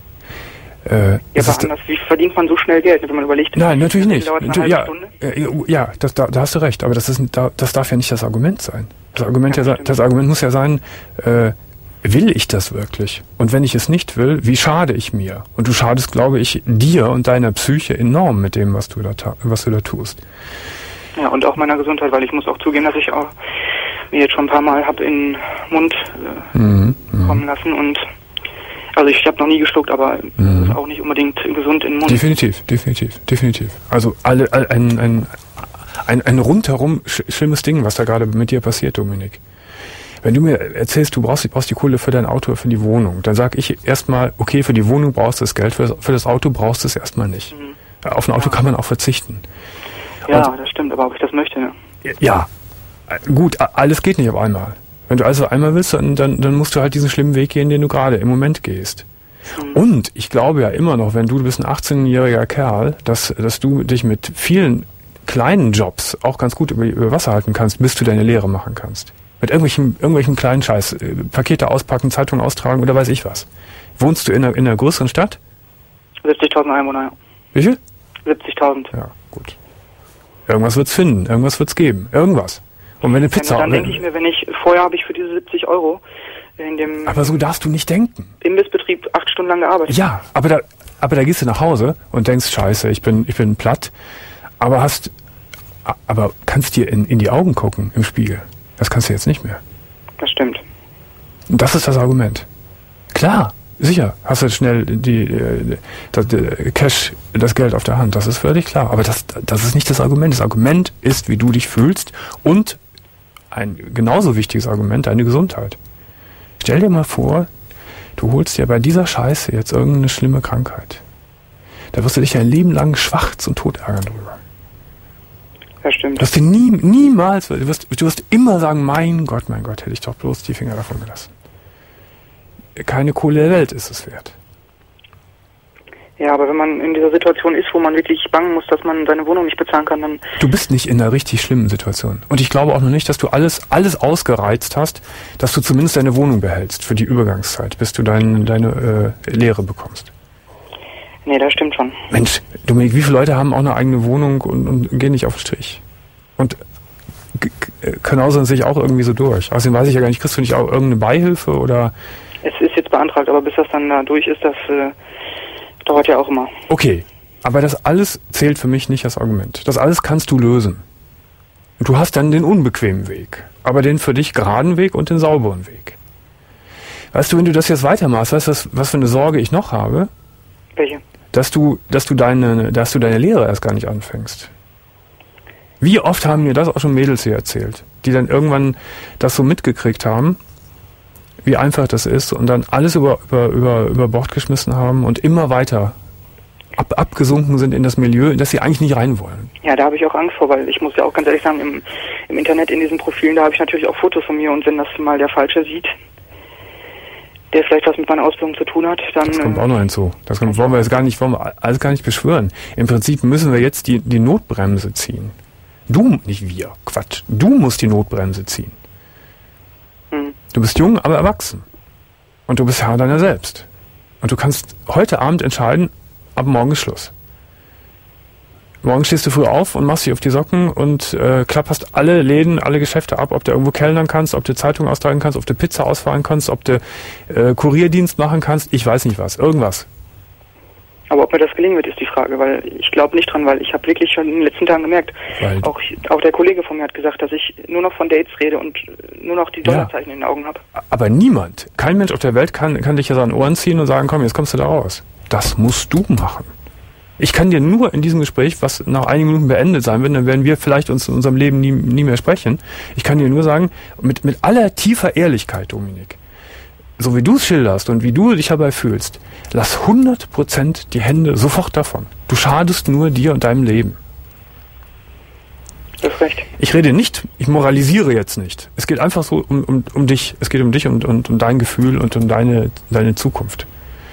Äh, ja, aber anders, wie verdient man so schnell Geld, wenn man überlegt? Nein, natürlich nicht. Dauert eine Du, halbe ja, Stunde? äh, ja, das, da, da hast du recht, aber das, ist, das darf ja nicht das Argument sein. Das Argument, Ja, ja, stimmt. das Argument muss ja sein, äh, will ich das wirklich? Und wenn ich es nicht will, wie schade ich mir? Und du schadest, glaube ich, dir und deiner Psyche enorm mit dem, was du da, ta- was du da tust. Ja, und auch meiner Gesundheit, weil ich muss auch zugeben, dass ich auch mir jetzt schon ein paar Mal habe in den Mund äh, Mhm, mhm. kommen lassen und also ich habe noch nie geschluckt, aber Mhm. das ist auch nicht unbedingt gesund in den Mund. Definitiv, definitiv, definitiv. Also alle, all- ein, ein, ein, ein rundherum sch- schlimmes Ding, was da gerade mit dir passiert, Dominik. Wenn du mir erzählst, du brauchst, du brauchst die Kohle für dein Auto, für die Wohnung, dann sag ich erstmal, okay, für die Wohnung brauchst du das Geld, für das, für das Auto brauchst du es erstmal nicht. Mhm. Auf ein Auto Ja. kann man auch verzichten. Ja, Und- das stimmt, aber ob ich das möchte, ne? Ja, gut, a- alles geht nicht auf einmal. Wenn du also einmal willst, dann, dann, dann musst du halt diesen schlimmen Weg gehen, den du gerade im Moment gehst. Mhm. Und ich glaube ja immer noch, wenn du, du bist ein achtzehnjähriger Kerl, dass, dass du dich mit vielen kleinen Jobs auch ganz gut über, über Wasser halten kannst, bis du deine Lehre machen kannst. Mit irgendwelchen, irgendwelchen kleinen Scheiß, äh, Pakete auspacken, Zeitungen austragen oder weiß ich was. Wohnst du in einer, in einer größeren Stadt? siebzigtausend Einwohner, ja. Wie viel? siebzigtausend. Ja, gut. Irgendwas wird's finden, irgendwas wird's geben, irgendwas. Und wenn eine Pizza... Ja, dann denke ich mir, wenn ich, vorher habe ich für diese siebzig Euro in dem aber so darfst du nicht denken. Imbissbetrieb acht Stunden lang gearbeitet. Ja, aber da, aber da gehst du nach Hause und denkst, scheiße, ich bin, ich bin platt, aber hast, aber kannst dir in, in die Augen gucken im Spiegel. Das kannst du jetzt nicht mehr. Das stimmt. Und das ist das Argument. Klar, sicher, hast du schnell die, äh, das, äh, Cash, das Geld auf der Hand, das ist völlig klar. Aber das, das ist nicht das Argument. Das Argument ist, wie du dich fühlst und ein genauso wichtiges Argument, deine Gesundheit. Stell dir mal vor, du holst dir bei dieser Scheiße jetzt irgendeine schlimme Krankheit. Da wirst du dich ein Leben lang schwachs und tot ärgern drüber. Das stimmt. Du wirst dir nie, niemals, du wirst, du wirst immer sagen, mein Gott, mein Gott, hätte ich doch bloß die Finger davon gelassen. Keine Kohle der Welt ist es wert. Ja, aber wenn man in dieser Situation ist, wo man wirklich bangen muss, dass man seine Wohnung nicht bezahlen kann, dann... Du bist nicht in einer richtig schlimmen Situation. Und ich glaube auch noch nicht, dass du alles, alles ausgereizt hast, dass du zumindest deine Wohnung behältst für die Übergangszeit, bis du dein, deine äh, Lehre bekommst. Nee, das stimmt schon. Mensch, Dominik, wie viele Leute haben auch eine eigene Wohnung und, und gehen nicht auf den Strich? Und g- g- knausern sich auch irgendwie so durch. Außerdem weiß ich ja gar nicht, kriegst du nicht auch irgendeine Beihilfe oder... Es ist jetzt beantragt, aber bis das dann da durch ist, das äh, dauert ja auch immer. Okay, aber das alles zählt für mich nicht als Argument. Das alles kannst du lösen. Und du hast dann den unbequemen Weg, aber den für dich geraden Weg und den sauberen Weg. Weißt du, wenn du das jetzt weitermachst, weißt du, was, was für eine Sorge ich noch habe? Welche? Dass du, dass du deine, dass du deine Lehre erst gar nicht anfängst. Wie oft haben mir das auch schon Mädels hier erzählt, die dann irgendwann das so mitgekriegt haben, wie einfach das ist und dann alles über, über, über, über Bord geschmissen haben und immer weiter ab, abgesunken sind in das Milieu, in das sie eigentlich nicht rein wollen. Ja, da habe ich auch Angst vor, weil ich muss ja auch ganz ehrlich sagen, im, im Internet, in diesen Profilen, da habe ich natürlich auch Fotos von mir und wenn das mal der Falsche sieht, der vielleicht was mit meiner Ausbildung zu tun hat, dann... Das kommt auch noch hinzu. Das kommt, wollen wir jetzt gar nicht, wollen wir alles gar nicht beschwören. Im Prinzip müssen wir jetzt die, die Notbremse ziehen. Du, nicht wir, Quatsch. Du musst die Notbremse ziehen. Hm. Du bist jung, aber erwachsen. Und du bist Herr deiner selbst. Und du kannst heute Abend entscheiden, ab morgen ist Schluss. Morgen stehst du früh auf und machst dich auf die Socken und äh, klapperst alle Läden, alle Geschäfte ab, ob du irgendwo kellnern kannst, ob du Zeitung austragen kannst, ob du Pizza ausfahren kannst, ob du äh, Kurierdienst machen kannst, ich weiß nicht was, irgendwas. Aber ob mir das gelingen wird, ist die Frage, weil ich glaube nicht dran, weil ich habe wirklich schon in den letzten Tagen gemerkt, Weil- auch, auch der Kollege von mir hat gesagt, dass ich nur noch von Dates rede und nur noch die Dollarzeichen in den Augen habe. Aber niemand, kein Mensch auf der Welt kann, kann dich ja so an den Ohren ziehen und sagen, komm, jetzt kommst du da raus. Das musst du machen. Ich kann dir nur in diesem Gespräch, was nach einigen Minuten beendet sein wird, dann werden wir vielleicht uns in unserem Leben nie, nie mehr sprechen. Ich kann dir nur sagen, mit, mit aller tiefer Ehrlichkeit, Dominik, so wie du es schilderst und wie du dich dabei fühlst, lass hundert Prozent die Hände sofort davon. Du schadest nur dir und deinem Leben. Das ist recht. Ich rede nicht, ich moralisiere jetzt nicht. Es geht einfach so um, um, um dich. Es geht um dich und, und um dein Gefühl und um deine, deine Zukunft.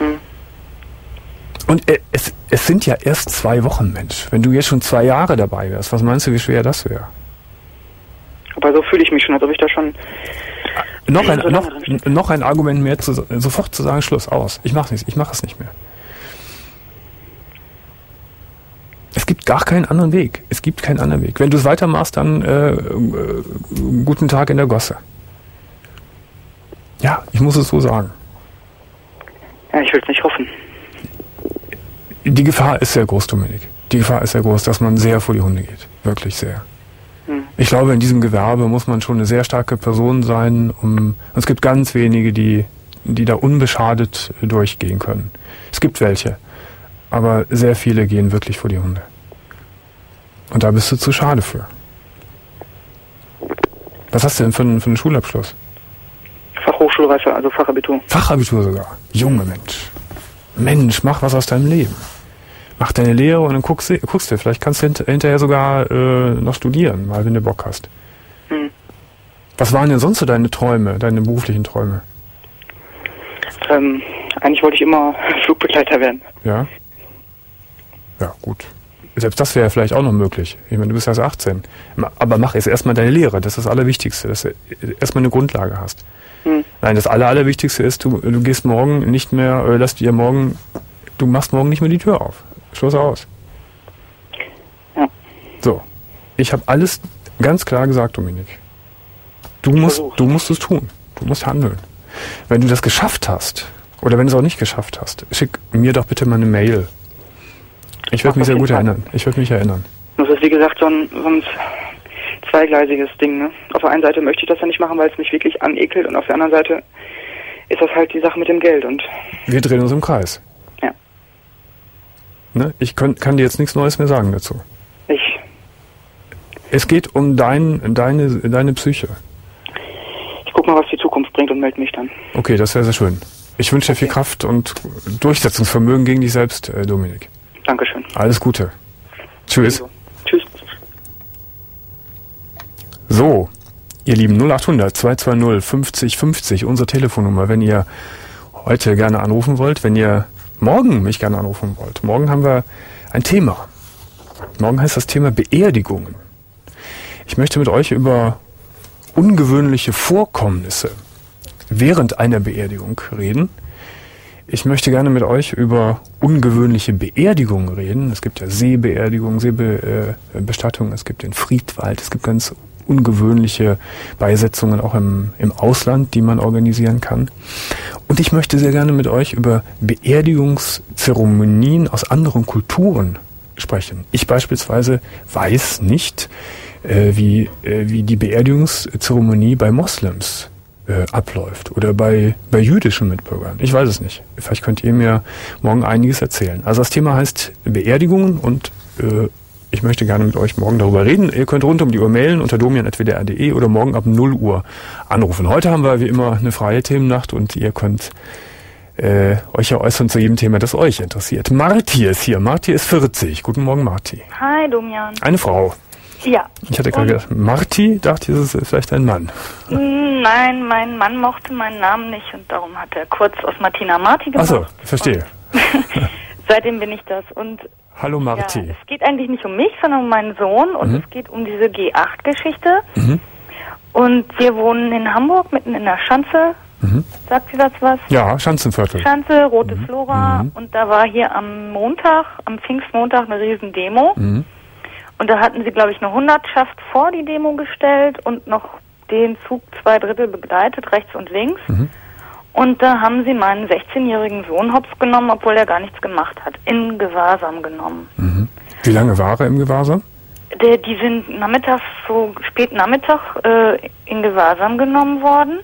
Und äh, es, es sind ja erst zwei Wochen, Mensch. Wenn du jetzt schon zwei Jahre dabei wärst, was meinst du, wie schwer das wäre? Aber so fühle ich mich schon, als ob ich da schon... Noch ein, so noch, noch ein Argument mehr, zu, sofort zu sagen, Schluss, aus. Ich mache nicht, ich mache es nicht mehr. Es gibt gar keinen anderen Weg. Es gibt keinen anderen Weg. Wenn du es weitermachst, dann äh, äh, guten Tag in der Gosse. Ja, ich muss es so sagen. Ja, ich will es nicht hoffen. Die Gefahr ist sehr groß, Dominik. Die Gefahr ist sehr groß, dass man sehr vor die Hunde geht. Wirklich sehr. Hm. Ich glaube, in diesem Gewerbe muss man schon eine sehr starke Person sein. Um, es gibt ganz wenige, die, die da unbeschadet durchgehen können. Es gibt welche. Aber sehr viele gehen wirklich vor die Hunde. Und da bist du zu schade für. Was hast du denn für einen, für einen Schulabschluss? Fachhochschulreife, also Fachabitur. Fachabitur sogar. Junge Mensch. Mensch, mach was aus deinem Leben. Mach deine Lehre und dann guckst du, guckst du vielleicht kannst du hint, hinterher sogar äh, noch studieren, mal wenn du Bock hast. Hm. Was waren denn sonst so deine Träume, deine beruflichen Träume? Ähm, eigentlich wollte ich immer Flugbegleiter werden. Ja? Ja, gut. Selbst das wäre vielleicht auch noch möglich. Ich meine, du bist erst achtzehn. Aber mach jetzt erstmal deine Lehre. Das ist das Allerwichtigste, dass du erstmal eine Grundlage hast. Hm. Nein, das Aller, Allerwichtigste ist, du, du gehst morgen nicht mehr, äh, lass dir morgen, du machst morgen nicht mehr die Tür auf. Schluss aus. Ja. So. Ich habe alles ganz klar gesagt, Dominik. Du musst, du musst es tun. Du musst handeln. Wenn du das geschafft hast, oder wenn du es auch nicht geschafft hast, schick mir doch bitte mal eine Mail. Ich würde mich sehr gut erinnern. Ich würde mich erinnern. Das ist wie gesagt so ein, so ein zweigleisiges Ding. Ne? Auf der einen Seite möchte ich das ja nicht machen, weil es mich wirklich anekelt, und auf der anderen Seite ist das halt die Sache mit dem Geld. Und wir drehen uns im Kreis. Ja. Ne? Ich kann, kann dir jetzt nichts Neues mehr sagen dazu. Ich. Es geht um dein, deine, deine Psyche. Ich guck mal, was die Zukunft bringt und melde mich dann. Okay, das wäre sehr schön. Ich wünsche dir okay. viel Kraft und Durchsetzungsvermögen gegen dich selbst, äh, Dominik. Dankeschön. Alles Gute. Tschüss. Also, tschüss. So, ihr Lieben, null acht hundert zwei zwei null fünfzig fünfzig, unsere Telefonnummer, wenn ihr heute gerne anrufen wollt, wenn ihr morgen mich gerne anrufen wollt. Morgen haben wir ein Thema. Morgen heißt das Thema Beerdigungen. Ich möchte mit euch über ungewöhnliche Vorkommnisse während einer Beerdigung reden. Ich möchte gerne mit euch über ungewöhnliche Beerdigungen reden. Es gibt ja Seebeerdigungen, Seebestattungen, es gibt den Friedwald, es gibt ganz ungewöhnliche Beisetzungen auch im, im Ausland, die man organisieren kann. Und ich möchte sehr gerne mit euch über Beerdigungszeremonien aus anderen Kulturen sprechen. Ich beispielsweise weiß nicht, äh, wie, äh, wie die Beerdigungszeremonie bei Moslems Äh, abläuft oder bei, bei jüdischen Mitbürgern. Ich weiß es nicht. Vielleicht könnt ihr mir morgen einiges erzählen. Also das Thema heißt Beerdigungen und äh, ich möchte gerne mit euch morgen darüber reden. Ihr könnt rund um die Uhr mailen unter domian at w d r punkt d e oder morgen ab null Uhr anrufen. Heute haben wir wie immer eine freie Themennacht und ihr könnt äh, euch ja äußern zu jedem Thema, das euch interessiert. Marti ist hier. Marti ist vierzig. Guten Morgen, Marti. Hi, Domian. Eine Frau. Ja. Ich hatte gerade gedacht, Marti, dachte ich, das ist vielleicht ein Mann. Nein, mein Mann mochte meinen Namen nicht und darum hat er kurz aus Martina Marti gemacht. Ach so, verstehe. Seitdem bin ich das. Und hallo Marti. Ja, es geht eigentlich nicht um mich, sondern um meinen Sohn und mhm. es geht um diese G acht Geschichte. Mhm. Und wir wohnen in Hamburg, mitten in der Schanze. Mhm. Sagt sie das was? Ja, Schanzenviertel. Schanze, Rote mhm. Flora. Mhm. Und da war hier am Montag, am Pfingstmontag, eine riesen Demo. Mhm. Und da hatten sie, glaube ich, eine Hundertschaft vor die Demo gestellt und noch den Zug zwei Drittel begleitet, rechts und links. Mhm. Und da haben sie meinen sechzehnjährigen Sohn hops genommen, obwohl er gar nichts gemacht hat. In Gewahrsam genommen. Mhm. Wie lange war er im Gewahrsam? Der, die sind nachmittags, so spät Nachmittag, äh, in Gewahrsam genommen worden.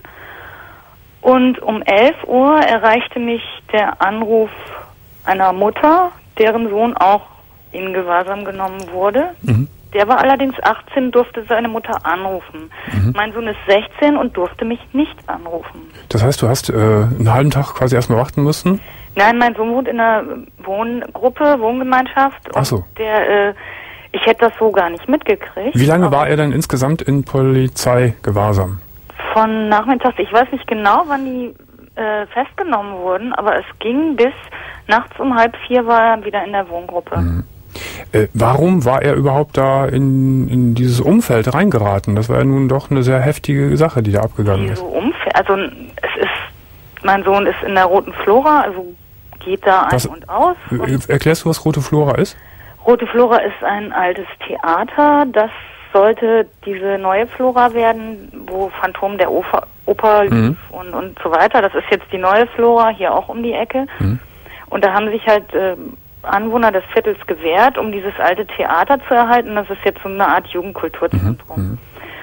Und um elf Uhr erreichte mich der Anruf einer Mutter, deren Sohn auch in Gewahrsam genommen wurde. Mhm. Der war allerdings achtzehn, durfte seine Mutter anrufen. Mhm. Mein Sohn ist sechzehn und durfte mich nicht anrufen. Das heißt, du hast äh, einen halben Tag quasi erstmal warten müssen? Nein, mein Sohn wohnt in einer Wohngruppe, Wohngemeinschaft. Ach so. Und der, äh, ich hätte das so gar nicht mitgekriegt. Wie lange war er dann insgesamt in Polizeigewahrsam? Von nachmittags, ich weiß nicht genau, wann die äh, festgenommen wurden, aber es ging bis Nachts um halb vier war er wieder in der Wohngruppe. Mhm. Äh, warum war er überhaupt da in, in dieses Umfeld reingeraten? Das war ja nun doch eine sehr heftige Sache, die da abgegangen Diese ist. Umfeld, also es ist, mein Sohn ist in der Roten Flora, also geht da ein Was, und aus. Und erklärst du, was Rote Flora ist? Rote Flora ist ein altes Theater, das sollte diese neue Flora werden, wo Phantom der Oper, Oper lief Mhm. und, und so weiter. Das ist jetzt die neue Flora, hier auch um die Ecke. Mhm. Und da haben sich halt äh, Anwohner des Viertels gewehrt, um dieses alte Theater zu erhalten. Das ist jetzt so eine Art Jugendkulturzentrum. Mhm.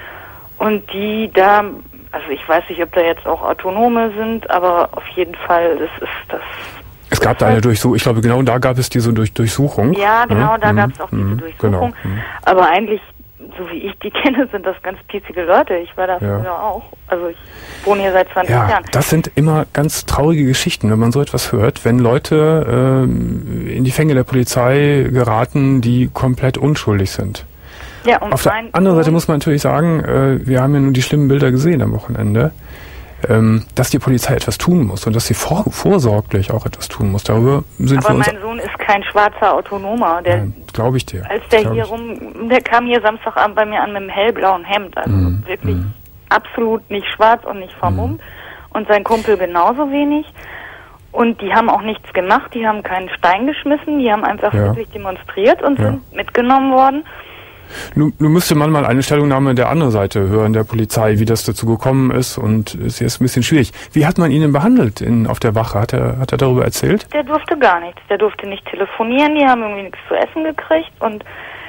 Und die da, also ich weiß nicht, ob da jetzt auch Autonome sind, aber auf jeden Fall, das ist das. Es gab da eine Durchsuchung, ich glaube genau da gab es diese Durch Durchsuchung. Ja, genau, da Mhm. gab es auch diese Mhm. Durchsuchung. Genau. Mhm. Aber eigentlich, so wie ich die kenne, sind das ganz piezige Leute. Ich war da Ja. früher auch. Also ich wohne hier seit zwanzig Ja, Jahren. das sind immer ganz traurige Geschichten, wenn man so etwas hört, wenn Leute ähm, in die Fänge der Polizei geraten, die komplett unschuldig sind. Ja, und Auf der mein anderen Seite Sohn- muss man natürlich sagen, äh, wir haben ja nun die schlimmen Bilder gesehen am Wochenende, ähm, dass die Polizei etwas tun muss und dass sie vor, vorsorglich auch etwas tun muss. Darüber sind aber wir uns... mein Sohn ist kein schwarzer Autonomer. Der, Glaube ich dir. als der Glaub hier ich. rum, der kam hier Samstagabend bei mir an mit einem hellblauen Hemd. Also Mhm. wirklich Mhm. absolut nicht schwarz und nicht vermummt. Und sein Kumpel genauso wenig. Und die haben auch nichts gemacht. Die haben keinen Stein geschmissen. Die haben einfach Ja. wirklich demonstriert und Ja. sind mitgenommen worden. Nun, nun müsste man mal eine Stellungnahme der anderen Seite hören, der Polizei, wie das dazu gekommen ist, und es ist ein bisschen schwierig. Wie hat man ihn denn behandelt in, auf der Wache? Hat er, hat er darüber erzählt? Der durfte gar nichts. Der durfte nicht telefonieren. Die haben irgendwie nichts zu essen gekriegt. Und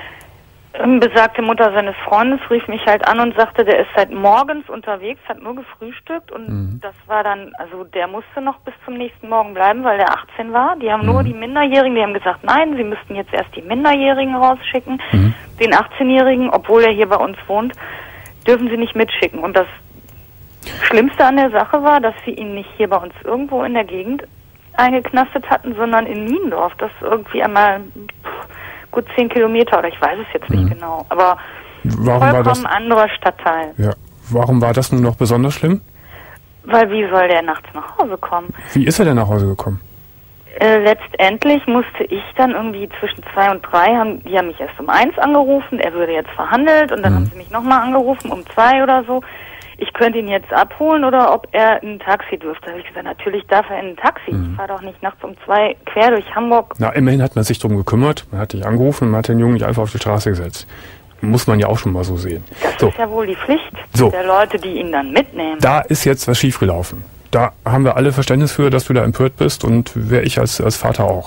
ähm, besagte Mutter seines Freundes rief mich halt an und sagte, der ist seit morgens unterwegs, hat nur gefrühstückt. Und Mhm. das war dann, also der musste noch bis zum nächsten Morgen bleiben, weil der achtzehn war. Die haben nur Mhm. die Minderjährigen, die haben gesagt, nein, sie müssten jetzt erst die Minderjährigen rausschicken. Mhm. Den achtzehnjährigen, obwohl er hier bei uns wohnt, dürfen sie nicht mitschicken. Und das Schlimmste an der Sache war, dass sie ihn nicht hier bei uns irgendwo in der Gegend eingeknastet hatten, sondern in Niendorf. Das ist irgendwie einmal pff, gut zehn Kilometer, oder ich weiß es jetzt nicht Mhm. genau. Aber Warum war vollkommen das? anderer Stadtteil. Ja. Warum war das nun noch besonders schlimm? Weil wie soll der nachts nach Hause kommen? Wie ist er denn nach Hause gekommen? Äh, letztendlich musste ich dann irgendwie zwischen zwei und drei, haben, die haben mich erst um eins angerufen, er würde jetzt verhandelt, und dann Mhm. haben sie mich nochmal angerufen um zwei oder so. Ich könnte ihn jetzt abholen oder ob er in ein Taxi dürfte. Da habe ich gesagt, natürlich darf er in ein Taxi. Mhm. Ich fahre doch nicht nachts um zwei quer durch Hamburg. Na, immerhin hat man sich drum gekümmert, man hat dich angerufen und man hat den Jungen nicht einfach auf die Straße gesetzt. Muss man ja auch schon mal so sehen. Das So, ist ja wohl die Pflicht So. der Leute, die ihn dann mitnehmen. da ist jetzt was schiefgelaufen. Da haben wir alle Verständnis für, dass du da empört bist, und wäre ich als, als Vater auch.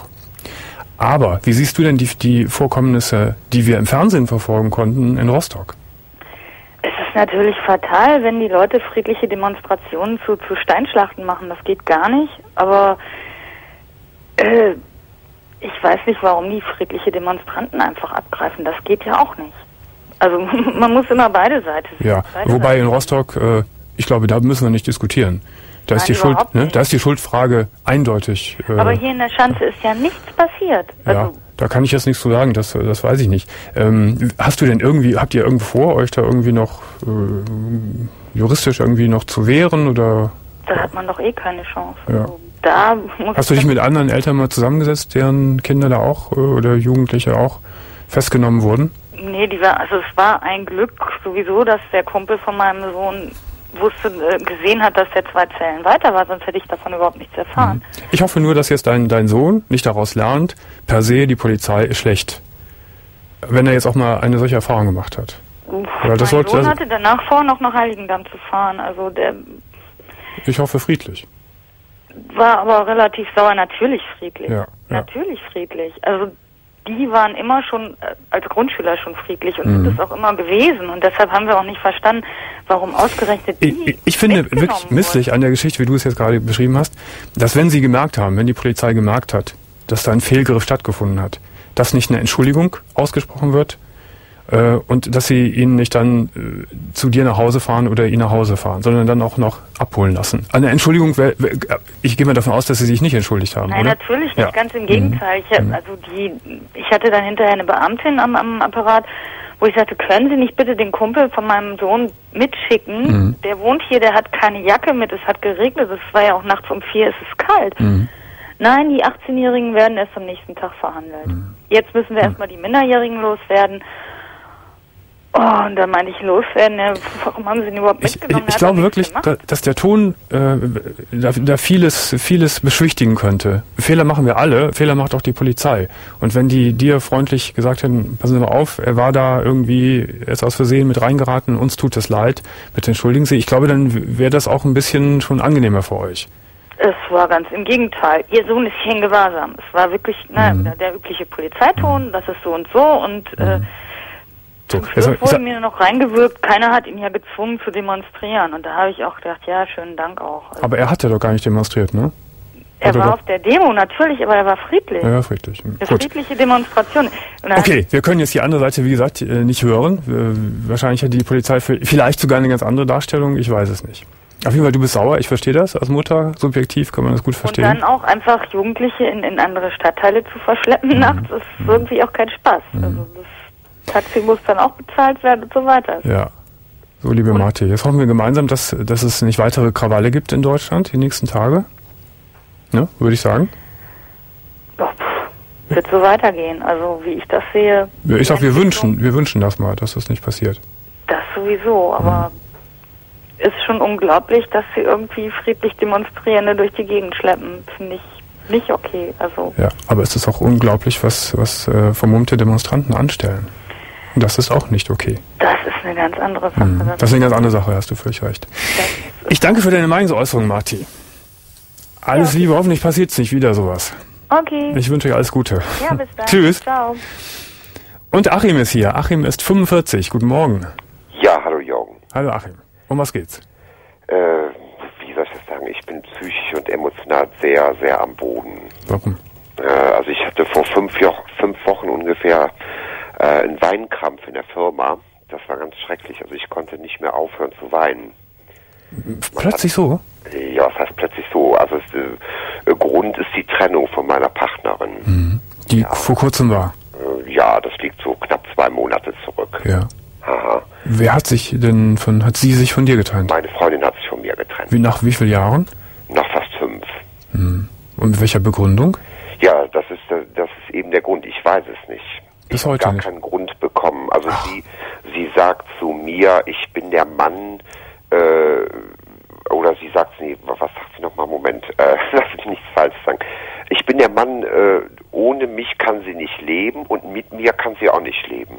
Aber wie siehst du denn die, die Vorkommnisse, die wir im Fernsehen verfolgen konnten in Rostock? Es ist natürlich fatal, wenn die Leute friedliche Demonstrationen zu, zu Steinschlachten machen. Das geht gar nicht. Aber äh, ich weiß nicht, warum die friedliche Demonstranten einfach abgreifen. Das geht ja auch nicht. Also man muss immer beide Seiten sehen. Ja, Beide wobei Seiten. in Rostock, äh, ich glaube, da müssen wir nicht diskutieren. Da ist Nein, die Schuld, überhaupt ne, nicht. da ist die Schuldfrage eindeutig. Äh, Aber hier in der Schanze ist ja nichts passiert. ja, Also da kann ich jetzt nichts zu sagen, das, das weiß ich nicht. Ähm, hast du denn irgendwie, habt ihr irgendwo vor, euch da irgendwie noch äh, juristisch irgendwie noch zu wehren, oder? da hat man doch eh keine Chance. Ja. Also, da muss Hast du dich mit anderen Eltern mal zusammengesetzt, deren Kinder da auch äh, oder Jugendliche auch festgenommen wurden? Nee, die war, also es war ein Glück sowieso, dass der Kumpel von meinem Sohn wusste, äh, gesehen hat, dass der zwei Zellen weiter war, sonst hätte ich davon überhaupt nichts erfahren. Ich hoffe nur, dass jetzt dein, dein Sohn nicht daraus lernt, per se die Polizei ist schlecht. Wenn er jetzt auch mal eine solche Erfahrung gemacht hat. Uff, Ja, mein das sollte- Sohn das- hatte danach vor, noch nach Heiligendamm zu fahren. Also der Ich hoffe friedlich. war aber relativ sauer, natürlich friedlich. Ja, ja. Natürlich friedlich. Also die waren immer schon äh, als Grundschüler schon friedlich und Mhm. sind es auch immer gewesen. Und deshalb haben wir auch nicht verstanden, warum ausgerechnet die Ich, ich, ich finde mitgenommen wirklich misslich wurden. an der Geschichte, wie du es jetzt gerade beschrieben hast, dass wenn sie gemerkt haben, wenn die Polizei gemerkt hat, dass da ein Fehlgriff stattgefunden hat, dass nicht eine Entschuldigung ausgesprochen wird äh, und dass sie ihn nicht dann äh, zu dir nach Hause fahren oder ihn nach Hause fahren, sondern dann auch noch abholen lassen. Eine Entschuldigung, wär, wär, ich gehe mal davon aus, dass sie sich nicht entschuldigt haben, Nein, oder? natürlich nicht, Ja. ganz im Gegenteil. Ich, hab- Mhm. also die, ich hatte dann hinterher eine Beamtin am, am Apparat, wo ich sagte, können Sie nicht bitte den Kumpel von meinem Sohn mitschicken? Mhm. Der wohnt hier, der hat keine Jacke mit, es hat geregnet, es war ja auch nachts um vier, es ist kalt. Mhm. Nein, die achtzehnjährigen werden erst am nächsten Tag verhandelt. Mhm. Jetzt müssen wir mhm. erstmal die Minderjährigen loswerden. Oh, und da meine ich loswerden, ja, warum haben sie ihn überhaupt mitgenommen? Ich, ich, ich glaube wirklich, da, dass der Ton äh, da, da vieles, vieles beschwichtigen könnte. Fehler machen wir alle, Fehler macht auch die Polizei. Und wenn die dir freundlich gesagt hätten, passen Sie mal auf, er war da irgendwie, er ist aus Versehen mit reingeraten, uns tut es leid, bitte entschuldigen Sie. Ich glaube, dann wäre das auch ein bisschen schon angenehmer für euch. Es war ganz im Gegenteil. Ihr Sohn ist hier in Gewahrsam. Es war wirklich na, mhm. der übliche Polizeiton, mhm. das ist so und so und mhm. äh, So, Zum Schluss wurde mir noch reingewirkt, keiner hat ihn ja gezwungen zu demonstrieren. Und da habe ich auch gedacht, ja, schönen Dank auch. Also aber er hat ja doch gar nicht demonstriert, ne? Er war auf der Demo, natürlich, aber er war friedlich. Ja, friedlich. Eine Gut. friedliche Demonstration. Okay, wir können jetzt die andere Seite, wie gesagt, nicht hören. Wahrscheinlich hat die Polizei vielleicht sogar eine ganz andere Darstellung, ich weiß es nicht. Auf jeden Fall, du bist sauer, ich verstehe das. Als Mutter, subjektiv, kann man das gut verstehen. Und dann auch einfach Jugendliche in, in andere Stadtteile zu verschleppen mhm. nachts, ist mhm. irgendwie auch kein Spaß. Mhm. Also das Taxi muss dann auch bezahlt werden und so weiter. Ja. So, liebe und Marti, jetzt hoffen wir gemeinsam, dass, dass es nicht weitere Krawalle gibt in Deutschland die nächsten Tage. Ne, würde ich sagen. Doch, wird so weitergehen. Also, wie ich das sehe. Ja, ich sag, wir wünschen, wir wünschen das mal, dass das nicht passiert. Das sowieso, aber mhm. ist schon unglaublich, dass sie irgendwie friedlich Demonstrierende durch die Gegend schleppen. Finde ich nicht okay. Also. Ja, aber es ist auch unglaublich, was, was äh, vermummte Demonstranten anstellen. Das ist auch nicht okay. Das ist eine ganz andere Sache. Mhm. Das ist eine ganz andere Sache, hast du völlig recht. Ich danke für deine Meinungsäußerung, Marti. Alles ja. Liebe, hoffentlich passiert es nicht wieder sowas. Okay. Ich wünsche euch alles Gute. Ja, bis dann. Tschüss. Ciao. Und Achim ist hier. Achim ist fünfundvierzig. Guten Morgen. Ja, hallo Jürgen. Hallo Achim. Um was geht's? Äh, wie soll ich das sagen? Ich bin psychisch und emotional sehr, sehr am Boden. Warum? Äh, also ich hatte vor fünf, jo- fünf Wochen ungefähr äh, einen Weinkrampf in der Firma. Das war ganz schrecklich. Also ich konnte nicht mehr aufhören zu weinen. Plötzlich so? Ja, was heißt plötzlich so? Also es, äh, Grund ist die Trennung von meiner Partnerin. Mhm. Die ja. vor kurzem war? Äh, ja, das liegt so knapp zwei Monate zurück. Ja. Aha. Wer hat sich denn von, hat sie sich von dir getrennt? Meine Freundin hat sich von mir getrennt. Wie, nach wie vielen Jahren? Nach fast fünf. Mhm. Und mit welcher Begründung? Ja, das ist, das ist eben der Grund. Ich weiß es nicht. Bis ich heute habe gar nicht. keinen Grund bekommen. Also sie, sie sagt zu mir, ich bin der Mann, äh, oder sie sagt, nee, was sagt sie nochmal? Moment, äh, lass mich nichts falsch sagen. Ich bin der Mann, äh, ohne mich kann sie nicht leben und mit mir kann sie auch nicht leben.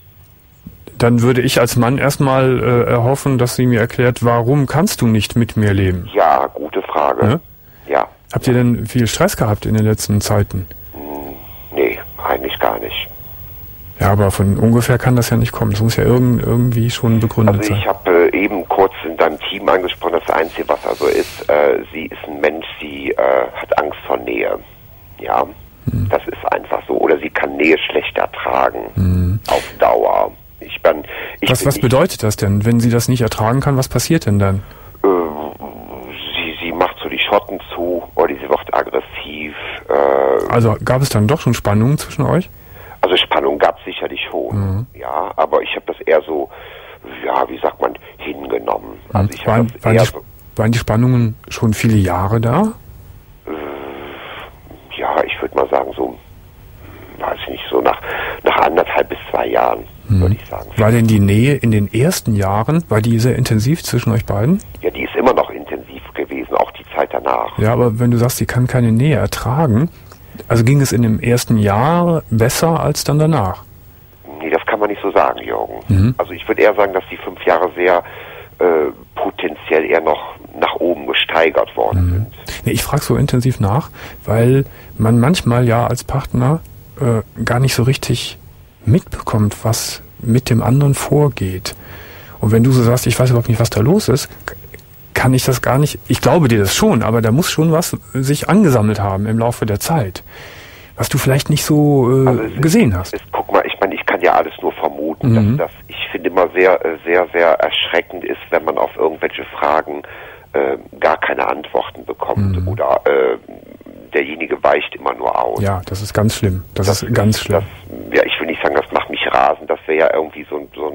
Dann würde ich als Mann erstmal äh, erhoffen, dass sie mir erklärt, warum kannst du nicht mit mir leben? Ja, gute Frage. Ne? Ja. Habt ihr denn viel Stress gehabt in den letzten Zeiten? Hm, nee, eigentlich gar nicht. Ja, aber von ungefähr kann das ja nicht kommen. Das muss ja irgend, irgendwie schon begründet also sein. Ich habe äh, eben kurz in deinem Team angesprochen, das Einzige, was also ist, äh, sie ist ein Mensch, sie äh, hat Angst vor Nähe. Ja, hm. das ist einfach so. Oder sie kann Nähe schlecht ertragen. Hm. Auf Dauer. Ich bin, ich was bin was nicht, bedeutet das denn? Wenn sie das nicht ertragen kann, was passiert denn dann? Äh, sie, sie macht so die Schotten zu oder sie wird aggressiv. Äh, also gab es dann doch schon Spannungen zwischen euch? Also Spannung gab es sicherlich schon, mhm. ja, aber ich habe das eher so, ja, wie sagt man, hingenommen. Also ich waren, das waren, eher die, so, waren die Spannungen schon viele Jahre da? Äh, ja, ich würde mal sagen so, weiß ich nicht, so nach, nach anderthalb bis zwei Jahren, mhm. würde ich sagen. War denn die Nähe in den ersten Jahren, war die sehr intensiv zwischen euch beiden? Ja, die ist immer noch intensiv gewesen, auch die Zeit danach. Ja, aber wenn du sagst, sie kann keine Nähe ertragen, also ging es in dem ersten Jahr besser als dann danach? Nee, das kann man nicht so sagen, Jürgen. Mhm. Also ich würde eher sagen, dass die fünf Jahre sehr äh, potenziell eher noch nach oben gesteigert worden mhm. sind. Nee, ich frage so intensiv nach, weil man manchmal ja als Partner äh, gar nicht so richtig mitbekommt, was mit dem anderen vorgeht. Und wenn du so sagst, ich weiß überhaupt nicht, was da los ist, kann ich das gar nicht, ich glaube dir das schon, aber da muss schon was sich angesammelt haben im Laufe der Zeit, was du vielleicht nicht so äh, also es gesehen ist, hast. Es, guck mal, ich meine, ich kann ja alles nur vermuten, mhm. dass das, ich finde immer sehr, sehr, sehr erschreckend ist, wenn man auf irgendwelche Fragen äh, gar keine Antworten bekommt mhm. oder äh, derjenige weicht immer nur aus. Ja, das ist ganz schlimm. Das, das ist ganz schlimm. Das, ja, ich will nicht sagen, das macht mich rasend. Das wäre ja irgendwie so ein, so ein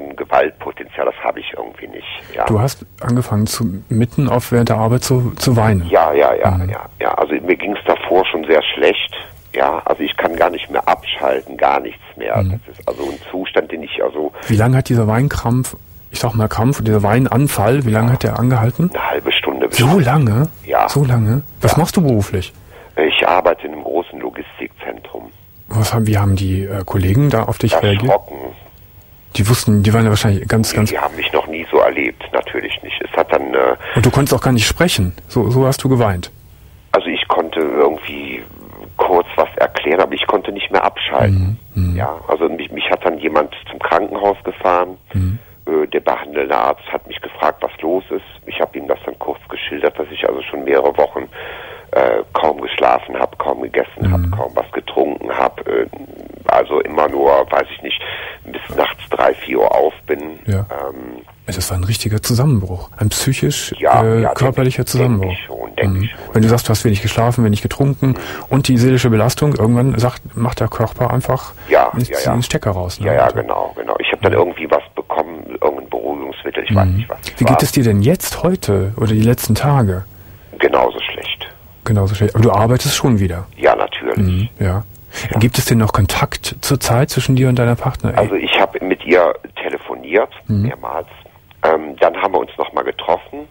ein Gewaltpotenzial, das habe ich irgendwie nicht. Ja. Du hast angefangen, zu, mitten auf während der Arbeit zu, zu weinen. Ja, ja, ja, Mhm. ja, ja. Also mir ging es davor schon sehr schlecht. Ja, also ich kann gar nicht mehr abschalten, gar nichts mehr. Mhm. Das ist also ein Zustand, den ich also Wie lange hat dieser Weinkrampf, ich sag mal Krampf, dieser Weinanfall, wie lange hat der angehalten? eine halbe Stunde. So lange? Ja. So lange? Was Ja. machst du beruflich? Ich arbeite in einem großen Logistikzentrum. Was haben, wie haben die äh, Kollegen da auf dich reagiert? Erschrocken. Die wussten, die waren ja wahrscheinlich ganz, ganz... Die haben mich noch nie so erlebt, natürlich nicht. Es hat dann, äh, Und du konntest auch gar nicht sprechen. So, so hast du geweint. also ich konnte irgendwie kurz was erklären, aber ich konnte nicht mehr abschalten. Mhm. Ja, also mich, mich hat dann jemand zum Krankenhaus gefahren. Mhm. Äh, der behandelnde Arzt hat mich gefragt, was los ist. Ich habe ihm das dann kurz geschildert, dass ich also schon mehrere Wochen äh, kaum geschlafen habe, kaum gegessen Mhm. habe, kaum was getrunken habe. Äh, also immer nur, weiß ich nicht, bis nachts drei, vier Uhr auf bin. Ja. Ähm, Das war ein richtiger Zusammenbruch. Ein psychisch, Ja, äh, ja, körperlicher denk- Zusammenbruch. denk ich schon, denk Mhm. ich schon. Wenn du sagst, du hast wenig geschlafen, wenig getrunken und die seelische Belastung, irgendwann sagt, macht der Körper einfach Ja, ins, ja, ja. den Stecker raus. Ne? ja, ja, genau, genau. Ich habe dann irgendwie was bekommen, irgendein Beruhigungsmittel, ich weiß nicht was. Wie geht es dir denn jetzt, heute oder die letzten Tage? Genauso schlecht. Genauso schlecht. Aber du arbeitest schon wieder. Ja, natürlich. Mhm. Ja. Gibt es denn noch Kontakt zur Zeit zwischen dir und deiner Partnerin? Also ich habe mit ihr telefoniert, mehrmals. Ähm, dann haben wir uns nochmal getroffen.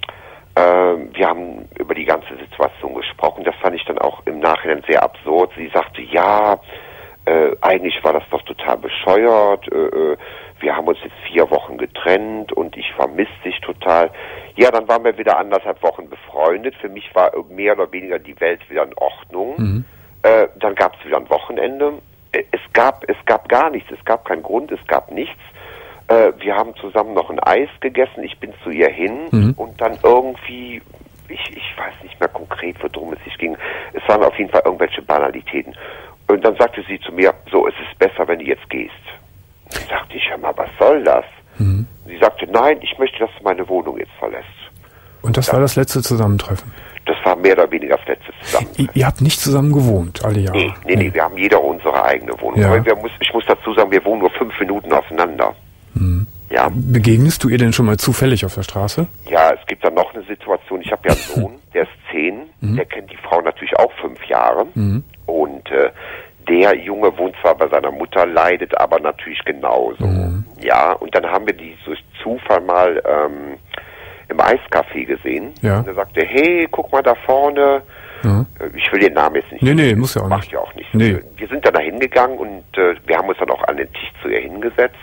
Ähm, wir haben über die ganze Situation gesprochen. Das fand ich dann auch im Nachhinein sehr absurd. Sie sagte, ja, äh, eigentlich war das doch total bescheuert. Äh, äh, wir haben uns jetzt vier Wochen getrennt und ich vermisse dich total. Ja, dann waren wir wieder anderthalb Wochen befreundet. Für mich war mehr oder weniger die Welt wieder in Ordnung. Mhm. Äh, dann gab es wieder ein Wochenende. Äh, Es gab, es gab gar nichts. Es gab keinen Grund, es gab nichts. Äh, wir haben zusammen noch ein Eis gegessen. Ich bin zu ihr hin Mhm. und dann irgendwie, ich, ich weiß nicht mehr konkret, worum es sich ging. Es waren auf jeden Fall irgendwelche Banalitäten. Und dann sagte sie zu mir, so, es ist besser, wenn du jetzt gehst. Dann sagte ich, hör mal, was soll das? Mhm. Sie sagte, nein, ich möchte, dass du meine Wohnung jetzt verlässt. Und das war das letzte Zusammentreffen. Das war mehr oder weniger das letzte zusammen. Ihr, ihr habt nicht zusammen gewohnt, alle Jahre? Nee, nee, nee, wir haben jeder unsere eigene Wohnung. Ja. Aber wir muss, ich muss dazu sagen, wir wohnen nur fünf Minuten auseinander. Mhm. Ja. Begegnest du ihr denn schon mal zufällig auf der Straße? Ja, es gibt dann noch eine Situation. Ich habe ja einen Sohn, der ist zehn. Mhm. Der kennt die Frau natürlich auch fünf Jahre. Mhm. Und äh, der Junge wohnt zwar bei seiner Mutter, leidet aber natürlich genauso. Mhm. Ja, und dann haben wir die durch Zufall mal ähm, im Eiscafé gesehen. Ja. Und er sagte, hey, guck mal da vorne. Ja. Ich will den Namen jetzt nicht. Nee, nee, muss ja auch Macht nicht. ja auch nicht. Nee. Wir sind dann da hingegangen und äh, wir haben uns dann auch an den Tisch zu ihr hingesetzt.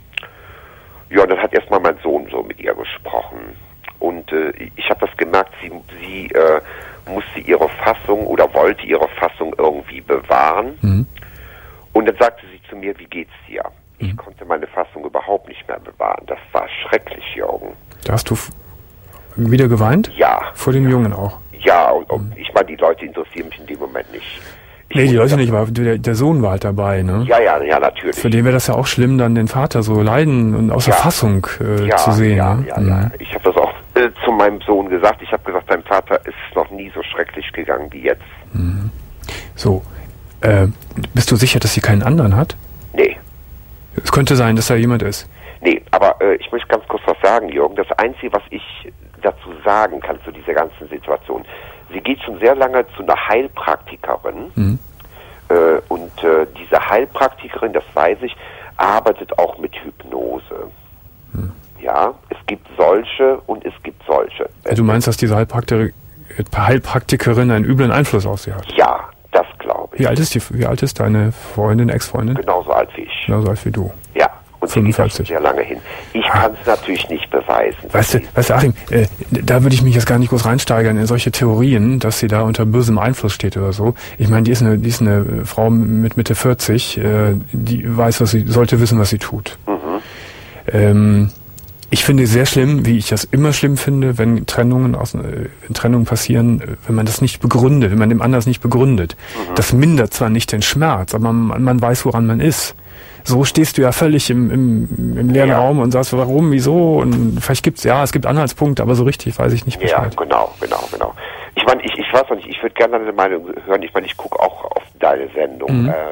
Ja, und dann hat erstmal mein Sohn so mit ihr gesprochen. Und äh, ich habe das gemerkt, sie, sie äh, musste ihre Fassung oder wollte ihre Fassung irgendwie bewahren. Mhm. Und dann sagte sie zu mir, wie geht's dir? Ich konnte meine Fassung überhaupt nicht mehr bewahren. Das war schrecklich, Jürgen. Da hast du f- wieder geweint? Ja. Vor dem Jungen auch? Ja, und, und ich meine, die Leute interessieren mich in dem Moment nicht. Ich Nee, die musste Leute nicht, aber der, der Sohn war halt dabei, ne? Ja, ja, ja, natürlich. Für den wäre das ja auch schlimm, dann den Vater so leiden und außer Ja. Fassung äh, ja, zu sehen. ja, ne? ja, Mhm. ja. Ich habe das auch äh, zu meinem Sohn gesagt. Ich habe gesagt, dein Vater ist noch nie so schrecklich gegangen wie jetzt. So, äh, bist du sicher, dass sie keinen anderen hat? Nee, Es könnte sein, dass da jemand ist. nee, aber äh, ich möchte ganz kurz was sagen, Jürgen. Das Einzige, was ich dazu sagen kann zu dieser ganzen Situation, sie geht schon sehr lange zu einer Heilpraktikerin. Mhm. Äh, und äh, diese Heilpraktikerin, das weiß ich, arbeitet auch mit Hypnose. Ja, es gibt solche und es gibt solche. Also du meinst, dass diese Heilprakti- Heilpraktikerin einen üblen Einfluss auf sie hat? Ja, das glaube ich. Wie alt ist die? Wie alt ist deine Freundin, Ex-Freundin? Genauso alt wie ich. Genauso alt wie du. Ja, und sie geht da schon fünfundvierzig. sehr lange hin. Ich kann es natürlich nicht beweisen. Weißt du, weißt du, Achim, äh, da würde ich mich jetzt gar nicht groß reinsteigern in solche Theorien, dass sie da unter bösem Einfluss steht oder so. Ich meine, die ist eine, die ist eine Frau mit Mitte vierzig, äh, die weiß, was sie, sollte wissen, was sie tut. Mhm. Ähm, ich finde es sehr schlimm, wie ich das immer schlimm finde, wenn Trennungen aus, äh, wenn Trennungen passieren, äh, wenn man das nicht begründet, wenn man dem anders nicht begründet. Mhm. Das mindert zwar nicht den Schmerz, aber man, man weiß, woran man ist. So stehst du ja völlig im, im, im leeren Ja. Raum und sagst, warum, wieso? Und vielleicht gibt's, ja, es gibt Anhaltspunkte, aber so richtig weiß ich nicht Ja, Bescheid. genau, genau, genau. Ich meine, ich, ich weiß noch nicht, ich würde gerne deine Meinung hören. Ich meine, ich gucke auch auf deine Sendung. Mhm. Äh,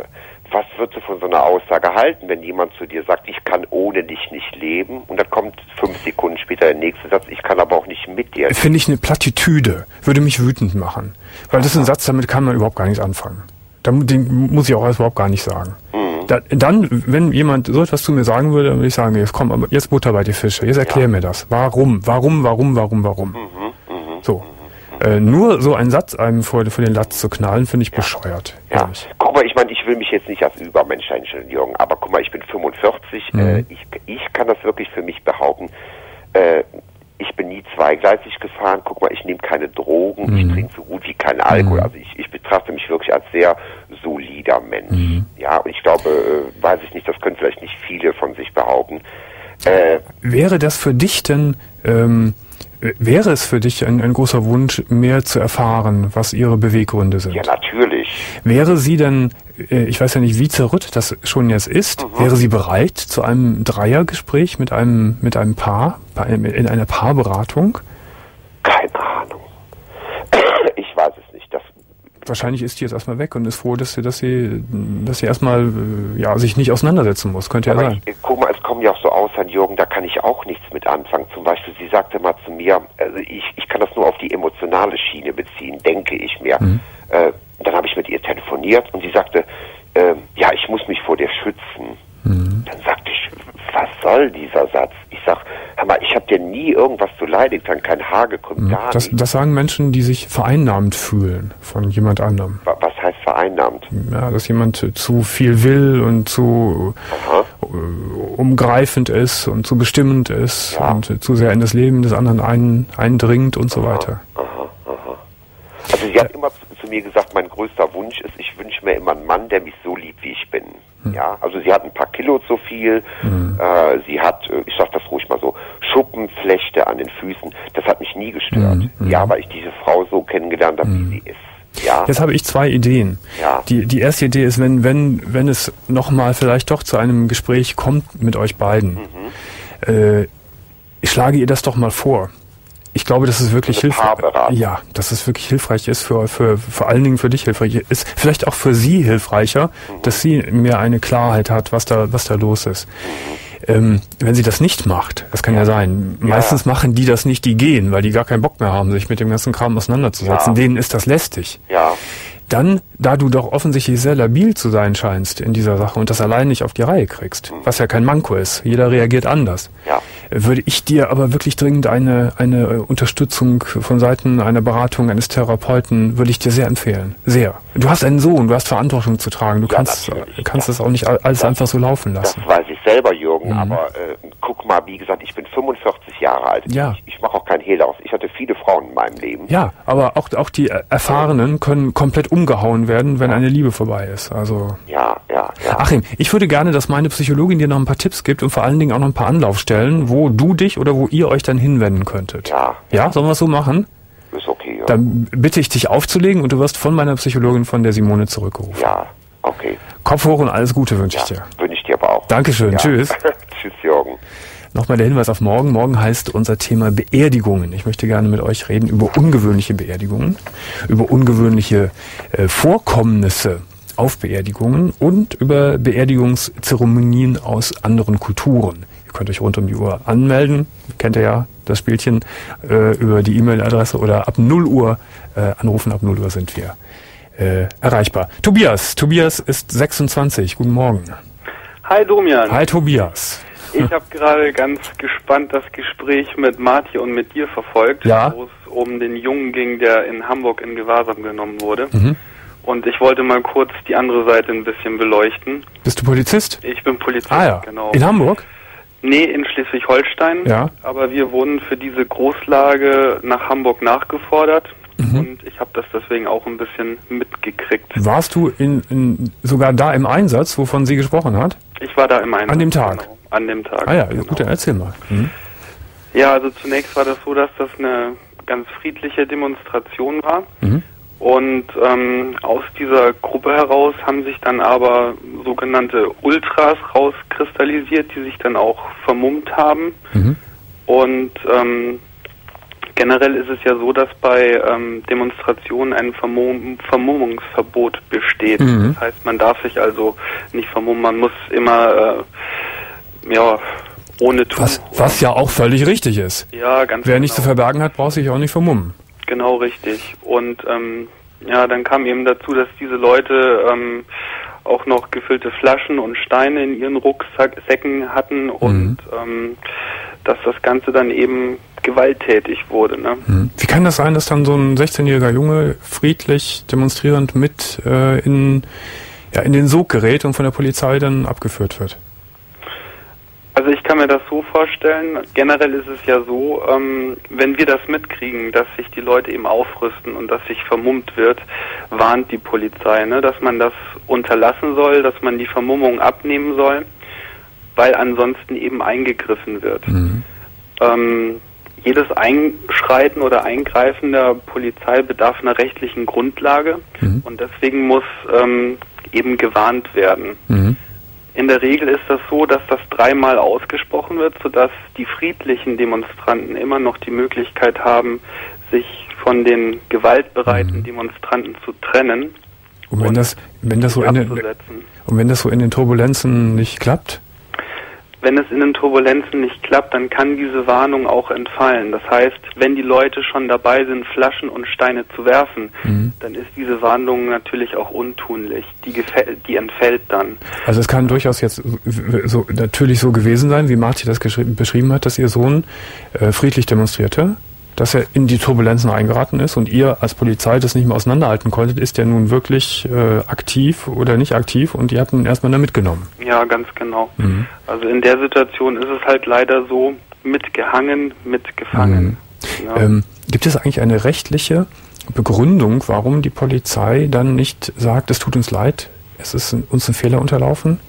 was würdest du von so einer Aussage halten, wenn jemand zu dir sagt, ich kann ohne dich nicht leben, und dann kommt fünf Sekunden später der nächste Satz, ich kann aber auch nicht mit dir. Finde ich eine Plattitüde, würde mich wütend machen. Weil das ist ein Satz, damit kann man überhaupt gar nichts anfangen. Den muss ich auch erst überhaupt gar nicht sagen. Mhm. Da, dann, wenn jemand so etwas zu mir sagen würde, dann würde ich sagen, jetzt komm, aber jetzt Butter bei die Fische, jetzt erklär ja. mir das. Warum, warum, warum, warum, warum? Mhm. Mhm. So. Äh, nur so einen Satz einem vor, vor den Latz zu knallen, finde ich ja. bescheuert. Ja. Ehrlich. Guck mal, ich meine, ich will mich jetzt nicht als Übermensch einstellen, Jürgen, aber guck mal, ich bin fünfundvierzig, mhm. äh, ich, ich kann das wirklich für mich behaupten. Äh, ich bin nie zweigleisig gefahren, guck mal, ich nehme keine Drogen, mhm. ich trinke so gut wie keinen Alkohol, mhm. also ich, ich betrachte mich wirklich als sehr solider Mensch. Mhm. Ja, und ich glaube, äh, weiß ich nicht, das können vielleicht nicht viele von sich behaupten. Äh, Wäre das für dich denn, ähm, wäre es für dich ein, ein großer Wunsch, mehr zu erfahren, was ihre Beweggründe sind? Ja, natürlich. Wäre sie denn, ich weiß ja nicht, wie zerrüttet das schon jetzt ist, mhm. wäre sie bereit zu einem Dreiergespräch mit einem mit einem Paar, bei einem, in einer Paarberatung? Keine Ahnung. Ich weiß es nicht. Das Wahrscheinlich ist die jetzt erstmal weg und ist froh, dass sie, dass sie, dass sie erstmal ja, sich nicht auseinandersetzen muss. Könnte ja, ja sein. Ich, guck mal, es kommen ja auch so Aussagen, Jürgen, da kann ich auch nichts mit anfangen. Zum Beispiel, sie sagte mal zu mir, also ich, ich kann das nur auf die emotionale Schiene beziehen, denke ich mir. Mhm. Äh, dann habe ich mit ihr telefoniert und sie sagte, äh, ja, ich muss mich vor dir schützen. Mhm. Dann sagte ich, was soll dieser Satz? Ich sag, hör mal, ich habe dir nie irgendwas zu Leide getan, kein Haar gekrümmt, mhm. gar das, nicht. Das sagen Menschen, die sich vereinnahmt fühlen von jemand anderem. Was heißt vereinnahmt? Ja, dass jemand zu viel will und zu Aha. umgreifend ist und zu bestimmend ist ja. und zu sehr in das Leben des anderen ein, eindringt und so aha, weiter. Aha, aha. Also sie hat immer zu, zu mir gesagt, mein größter Wunsch ist, ich wünsche mir immer einen Mann, der mich so liebt, wie ich bin. Hm. Ja, also sie hat ein paar Kilo zu viel, hm. äh, sie hat, ich sag das ruhig mal so, Schuppenflechte an den Füßen. Das hat mich nie gestört. Hm. Ja, weil ich diese Frau so kennengelernt habe, hm. wie sie ist. Ja. Jetzt habe ich zwei Ideen. Ja. Die, die erste Idee ist, wenn, wenn, wenn es nochmal vielleicht doch zu einem Gespräch kommt mit euch beiden, mhm. äh, ich schlage ihr das doch mal vor. Ich glaube, dass es wirklich hilfreich ja, dass es wirklich hilfreich ist, für, für, vor allen Dingen für dich hilfreich ist, vielleicht auch für sie hilfreicher, mhm. dass sie mehr eine Klarheit hat, was da, was da los ist. Mhm. Ähm, wenn sie das nicht macht, das kann ja, ja sein, meistens ja. machen die das nicht, die gehen, weil die gar keinen Bock mehr haben, sich mit dem ganzen Kram auseinanderzusetzen. Ja. Denen ist das lästig. Ja. Dann, da du doch offensichtlich sehr labil zu sein scheinst in dieser Sache und das allein nicht auf die Reihe kriegst, mhm. was ja kein Manko ist, jeder reagiert anders, ja. würde ich dir aber wirklich dringend eine eine Unterstützung von Seiten einer Beratung, eines Therapeuten, würde ich dir sehr empfehlen. Sehr. Du hast einen Sohn, du hast Verantwortung zu tragen, du ja, kannst kannst ja. das auch nicht alles das, einfach so laufen lassen. Das weiß ich selber, Jürgen, mhm. aber äh, guck mal, wie gesagt, ich bin fünfundvierzig Jahre alt. Ja. Ich, ich mache auch kein Hehl aus. Ich hatte viele Frauen in meinem Leben. Ja, aber auch auch die Erfahrenen können komplett umgehauen werden, wenn eine Liebe vorbei ist. Also ja, ja, ja. Achim, ich würde gerne, dass meine Psychologin dir noch ein paar Tipps gibt und vor allen Dingen auch noch ein paar Anlaufstellen, wo du dich oder wo ihr euch dann hinwenden könntet. Ja. Ja, sollen wir es so machen? Ist okay, ja. Dann bitte ich dich aufzulegen und du wirst von meiner Psychologin, von der Simone, zurückgerufen. Ja, okay. Kopf hoch und alles Gute wünsche ja, ich dir. Wünsche ich dir aber auch. Dankeschön, ja. Tschüss. Tschüss, Jürgen. Nochmal der Hinweis auf morgen. Morgen heißt unser Thema Beerdigungen. Ich möchte gerne mit euch reden über ungewöhnliche Beerdigungen, über ungewöhnliche äh, Vorkommnisse auf Beerdigungen und über Beerdigungszeremonien aus anderen Kulturen. Ihr könnt euch rund um die Uhr anmelden. Kennt ihr ja das Spielchen äh, über die E-Mail-Adresse oder ab null Uhr äh, anrufen. Ab null Uhr sind wir äh, erreichbar. Tobias. Tobias ist sechsundzwanzig. Guten Morgen. Hi Domian. Hi Tobias. Ich habe gerade ganz gespannt das Gespräch mit Marti und mit dir verfolgt, ja. wo es um den Jungen ging, der in Hamburg in Gewahrsam genommen wurde. Mhm. Und ich wollte mal kurz die andere Seite ein bisschen beleuchten. Bist du Polizist? Ich bin Polizist, ah, ja. genau. In Hamburg? Nee, in Schleswig-Holstein. Ja. Aber wir wurden für diese Großlage nach Hamburg nachgefordert. Mhm. Und ich habe das deswegen auch ein bisschen mitgekriegt. Warst du in, in sogar da im Einsatz, wovon sie gesprochen hat? Ich war da im Einsatz. An dem Tag? Genau. An dem Tag. Ah ja, genau. Gut, dann erzähl mal. Mhm. Ja, also zunächst war das so, dass das eine ganz friedliche Demonstration war. Mhm. Und ähm, aus dieser Gruppe heraus haben sich dann aber sogenannte Ultras rauskristallisiert, die sich dann auch vermummt haben. Mhm. Und ähm, Generell ist es ja so, dass bei ähm, Demonstrationen ein Vermumm Vermummungsverbot besteht. Mhm. Das heißt, man darf sich also nicht vermummen, man muss immer äh, ja ohne Tuch. Was, was ja auch völlig richtig ist. Ja, ganz Wer genau. nichts zu verbergen hat, braucht sich auch nicht vermummen. Genau, richtig. Und ähm, ja, dann kam eben dazu, dass diese Leute ähm, auch noch gefüllte Flaschen und Steine in ihren Rucksäcken hatten mhm. und ähm, dass das Ganze dann eben gewalttätig wurde. Ne? Mhm. Wie kann das sein, dass dann so ein sechzehnjähriger Junge friedlich demonstrierend mit äh, in, ja, in den Sog gerät und von der Polizei dann abgeführt wird? Also ich kann mir das so vorstellen, generell ist es ja so, ähm, wenn wir das mitkriegen, dass sich die Leute eben aufrüsten und dass sich vermummt wird, warnt die Polizei, ne, dass man das unterlassen soll, dass man die Vermummung abnehmen soll, weil ansonsten eben eingegriffen wird. Mhm. Ähm, jedes Einschreiten oder Eingreifen der Polizei bedarf einer rechtlichen Grundlage mhm. und deswegen muss ähm, eben gewarnt werden. Mhm. In der Regel ist das so, dass das dreimal ausgesprochen wird, sodass die friedlichen Demonstranten immer noch die Möglichkeit haben, sich von den gewaltbereiten mhm. Demonstranten zu trennen. Und wenn und das, wenn das so in den, und wenn das so in den Turbulenzen nicht klappt? Wenn es in den Turbulenzen nicht klappt, dann kann diese Warnung auch entfallen. Das heißt, wenn die Leute schon dabei sind, Flaschen und Steine zu werfen, mhm. dann ist diese Warnung natürlich auch untunlich. Die, die entfällt dann. Also es kann durchaus jetzt so, natürlich so gewesen sein, wie Marti das beschrieben hat, dass ihr Sohn äh, friedlich demonstrierte, dass er in die Turbulenzen eingeraten ist und ihr als Polizei das nicht mehr auseinanderhalten konntet, ist der nun wirklich äh, aktiv oder nicht aktiv und ihr habt ihn erstmal da mitgenommen. Ja, ganz genau. Mhm. Also in der Situation ist es halt leider so, mitgehangen, mitgefangen. Mhm. Ja. Ähm, gibt es eigentlich eine rechtliche Begründung, warum die Polizei dann nicht sagt, es tut uns leid, es ist uns ein Fehler unterlaufen?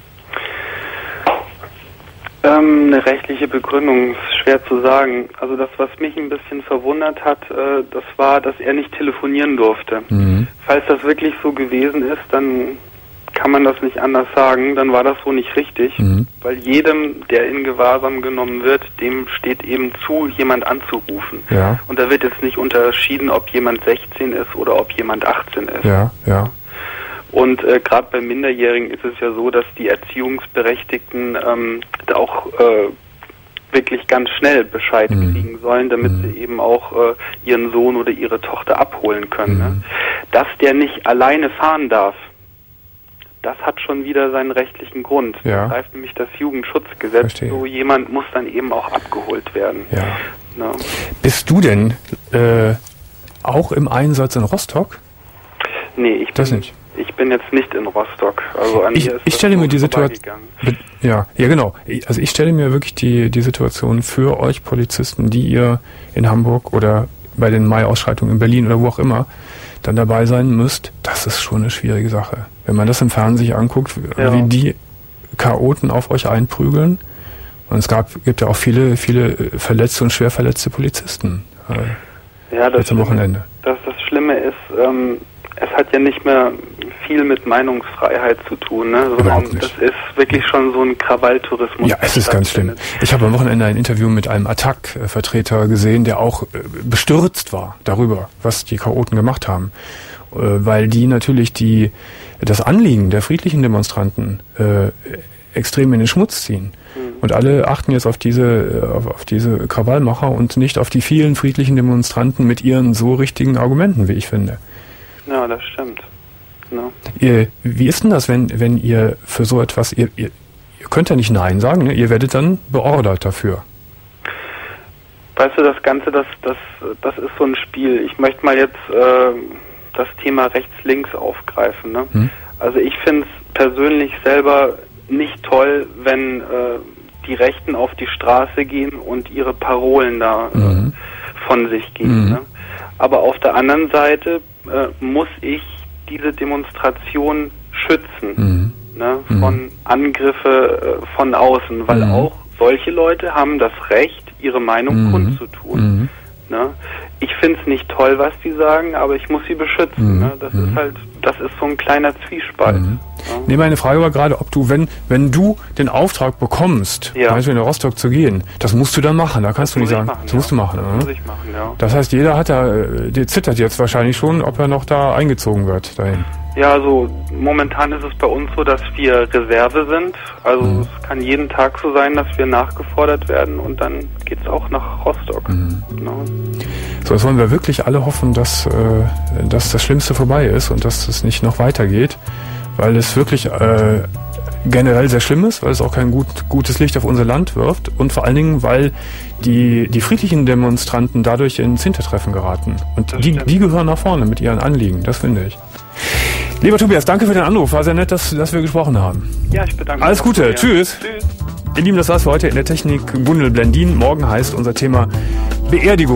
Ähm, eine rechtliche Begründung ist schwer zu sagen. Also das, was mich ein bisschen verwundert hat, äh, das war, dass er nicht telefonieren durfte. Mhm. Falls das wirklich so gewesen ist, dann kann man das nicht anders sagen, dann war das so nicht richtig, mhm. weil jedem, der in Gewahrsam genommen wird, dem steht eben zu, jemand anzurufen. Ja. Und da wird jetzt nicht unterschieden, ob jemand sechzehn ist oder ob jemand achtzehn ist. Ja, ja. Und äh, gerade bei Minderjährigen ist es ja so, dass die Erziehungsberechtigten ähm, auch äh, wirklich ganz schnell Bescheid mhm. kriegen sollen, damit mhm. sie eben auch äh, ihren Sohn oder ihre Tochter abholen können. Mhm. Ne? Dass der nicht alleine fahren darf, das hat schon wieder seinen rechtlichen Grund. Ja. Da greift nämlich das Jugendschutzgesetz. Verstehe. So jemand muss dann eben auch abgeholt werden. Ja. Ja. Bist du denn äh, auch im Einsatz in Rostock? Nee, ich das bin, nicht. ich bin jetzt nicht in Rostock. Also an ich mir ist ich stelle mir die Situation. Ja, ja, genau. Also ich stelle mir wirklich die, die Situation für euch Polizisten, die ihr in Hamburg oder bei den Mai-Ausschreitungen in Berlin oder wo auch immer dann dabei sein müsst, das ist schon eine schwierige Sache. Wenn man das im Fernsehen sich anguckt, ja. wie die Chaoten auf euch einprügeln. Und es gab, gibt ja auch viele, viele verletzte und schwer verletzte Polizisten. Äh, ja, das jetzt am Wochenende. Das, das Schlimme ist, ähm, es hat ja nicht mehr viel mit Meinungsfreiheit zu tun, ne? Sondern das ist wirklich schon so ein Krawalltourismus. Ja, es ist ganz schlimm. Ich habe am Wochenende ein Interview mit einem Attac-Vertreter gesehen, der auch äh, bestürzt war darüber, was die Chaoten gemacht haben. Äh, weil die natürlich die das Anliegen der friedlichen Demonstranten äh, extrem in den Schmutz ziehen. Mhm. Und alle achten jetzt auf diese, auf, auf diese Krawallmacher und nicht auf die vielen friedlichen Demonstranten mit ihren so richtigen Argumenten, wie ich finde. Ja, das stimmt. No. Ihr, wie ist denn das, wenn, wenn ihr für so etwas, ihr, ihr, ihr könnt ja nicht Nein sagen, ne? Ihr werdet dann beordert dafür. Weißt du, das Ganze, das, das, das ist so ein Spiel. Ich möchte mal jetzt äh, das Thema rechts-links aufgreifen. Ne? Hm. Also ich finde es persönlich selber nicht toll, wenn äh, die Rechten auf die Straße gehen und ihre Parolen da äh, mhm. von sich geben. Mhm. Ne? Aber auf der anderen Seite äh, muss ich diese Demonstration schützen, mhm. ne, von mhm. Angriffe äh, von außen, weil mhm. auch solche Leute haben das Recht, ihre Meinung mhm. kundzutun. Mhm. Ne? ich finde es nicht toll, was die sagen, aber ich muss sie beschützen. Mhm. Ne? Das mhm. ist halt, das ist so ein kleiner Zwiespalt. Mhm. Ja. Nee, meine Frage war gerade, ob du, wenn wenn du den Auftrag bekommst, ja. weißt du, in Rostock zu gehen, das musst du dann machen, da kannst das du nicht sagen, machen, das ja. musst du machen. Das oder? muss ich machen, ja. Das heißt, jeder hat da, der zittert jetzt wahrscheinlich schon, ob er noch da eingezogen wird dahin. Ja, also momentan ist es bei uns so, dass wir Reserve sind. Also Mhm. es kann jeden Tag so sein, dass wir nachgefordert werden und dann geht's auch nach Rostock. Mhm. Genau. So, jetzt wollen wir wirklich alle hoffen, dass, äh, dass das Schlimmste vorbei ist und dass es nicht noch weitergeht, weil es wirklich äh, generell sehr schlimm ist, weil es auch kein gut, gutes Licht auf unser Land wirft und vor allen Dingen, weil die, die friedlichen Demonstranten dadurch ins Hintertreffen geraten. Und die, die gehören nach vorne mit ihren Anliegen, das finde ich. Lieber Tobias, danke für den Anruf. War sehr nett, dass, dass wir gesprochen haben. Ja, ich bedanke mich. Alles Gute. Ja. Tschüss. Tschüss. Ihr Lieben, das war's für heute in der Technik. Gundel Blendin. Morgen heißt unser Thema Beerdigung.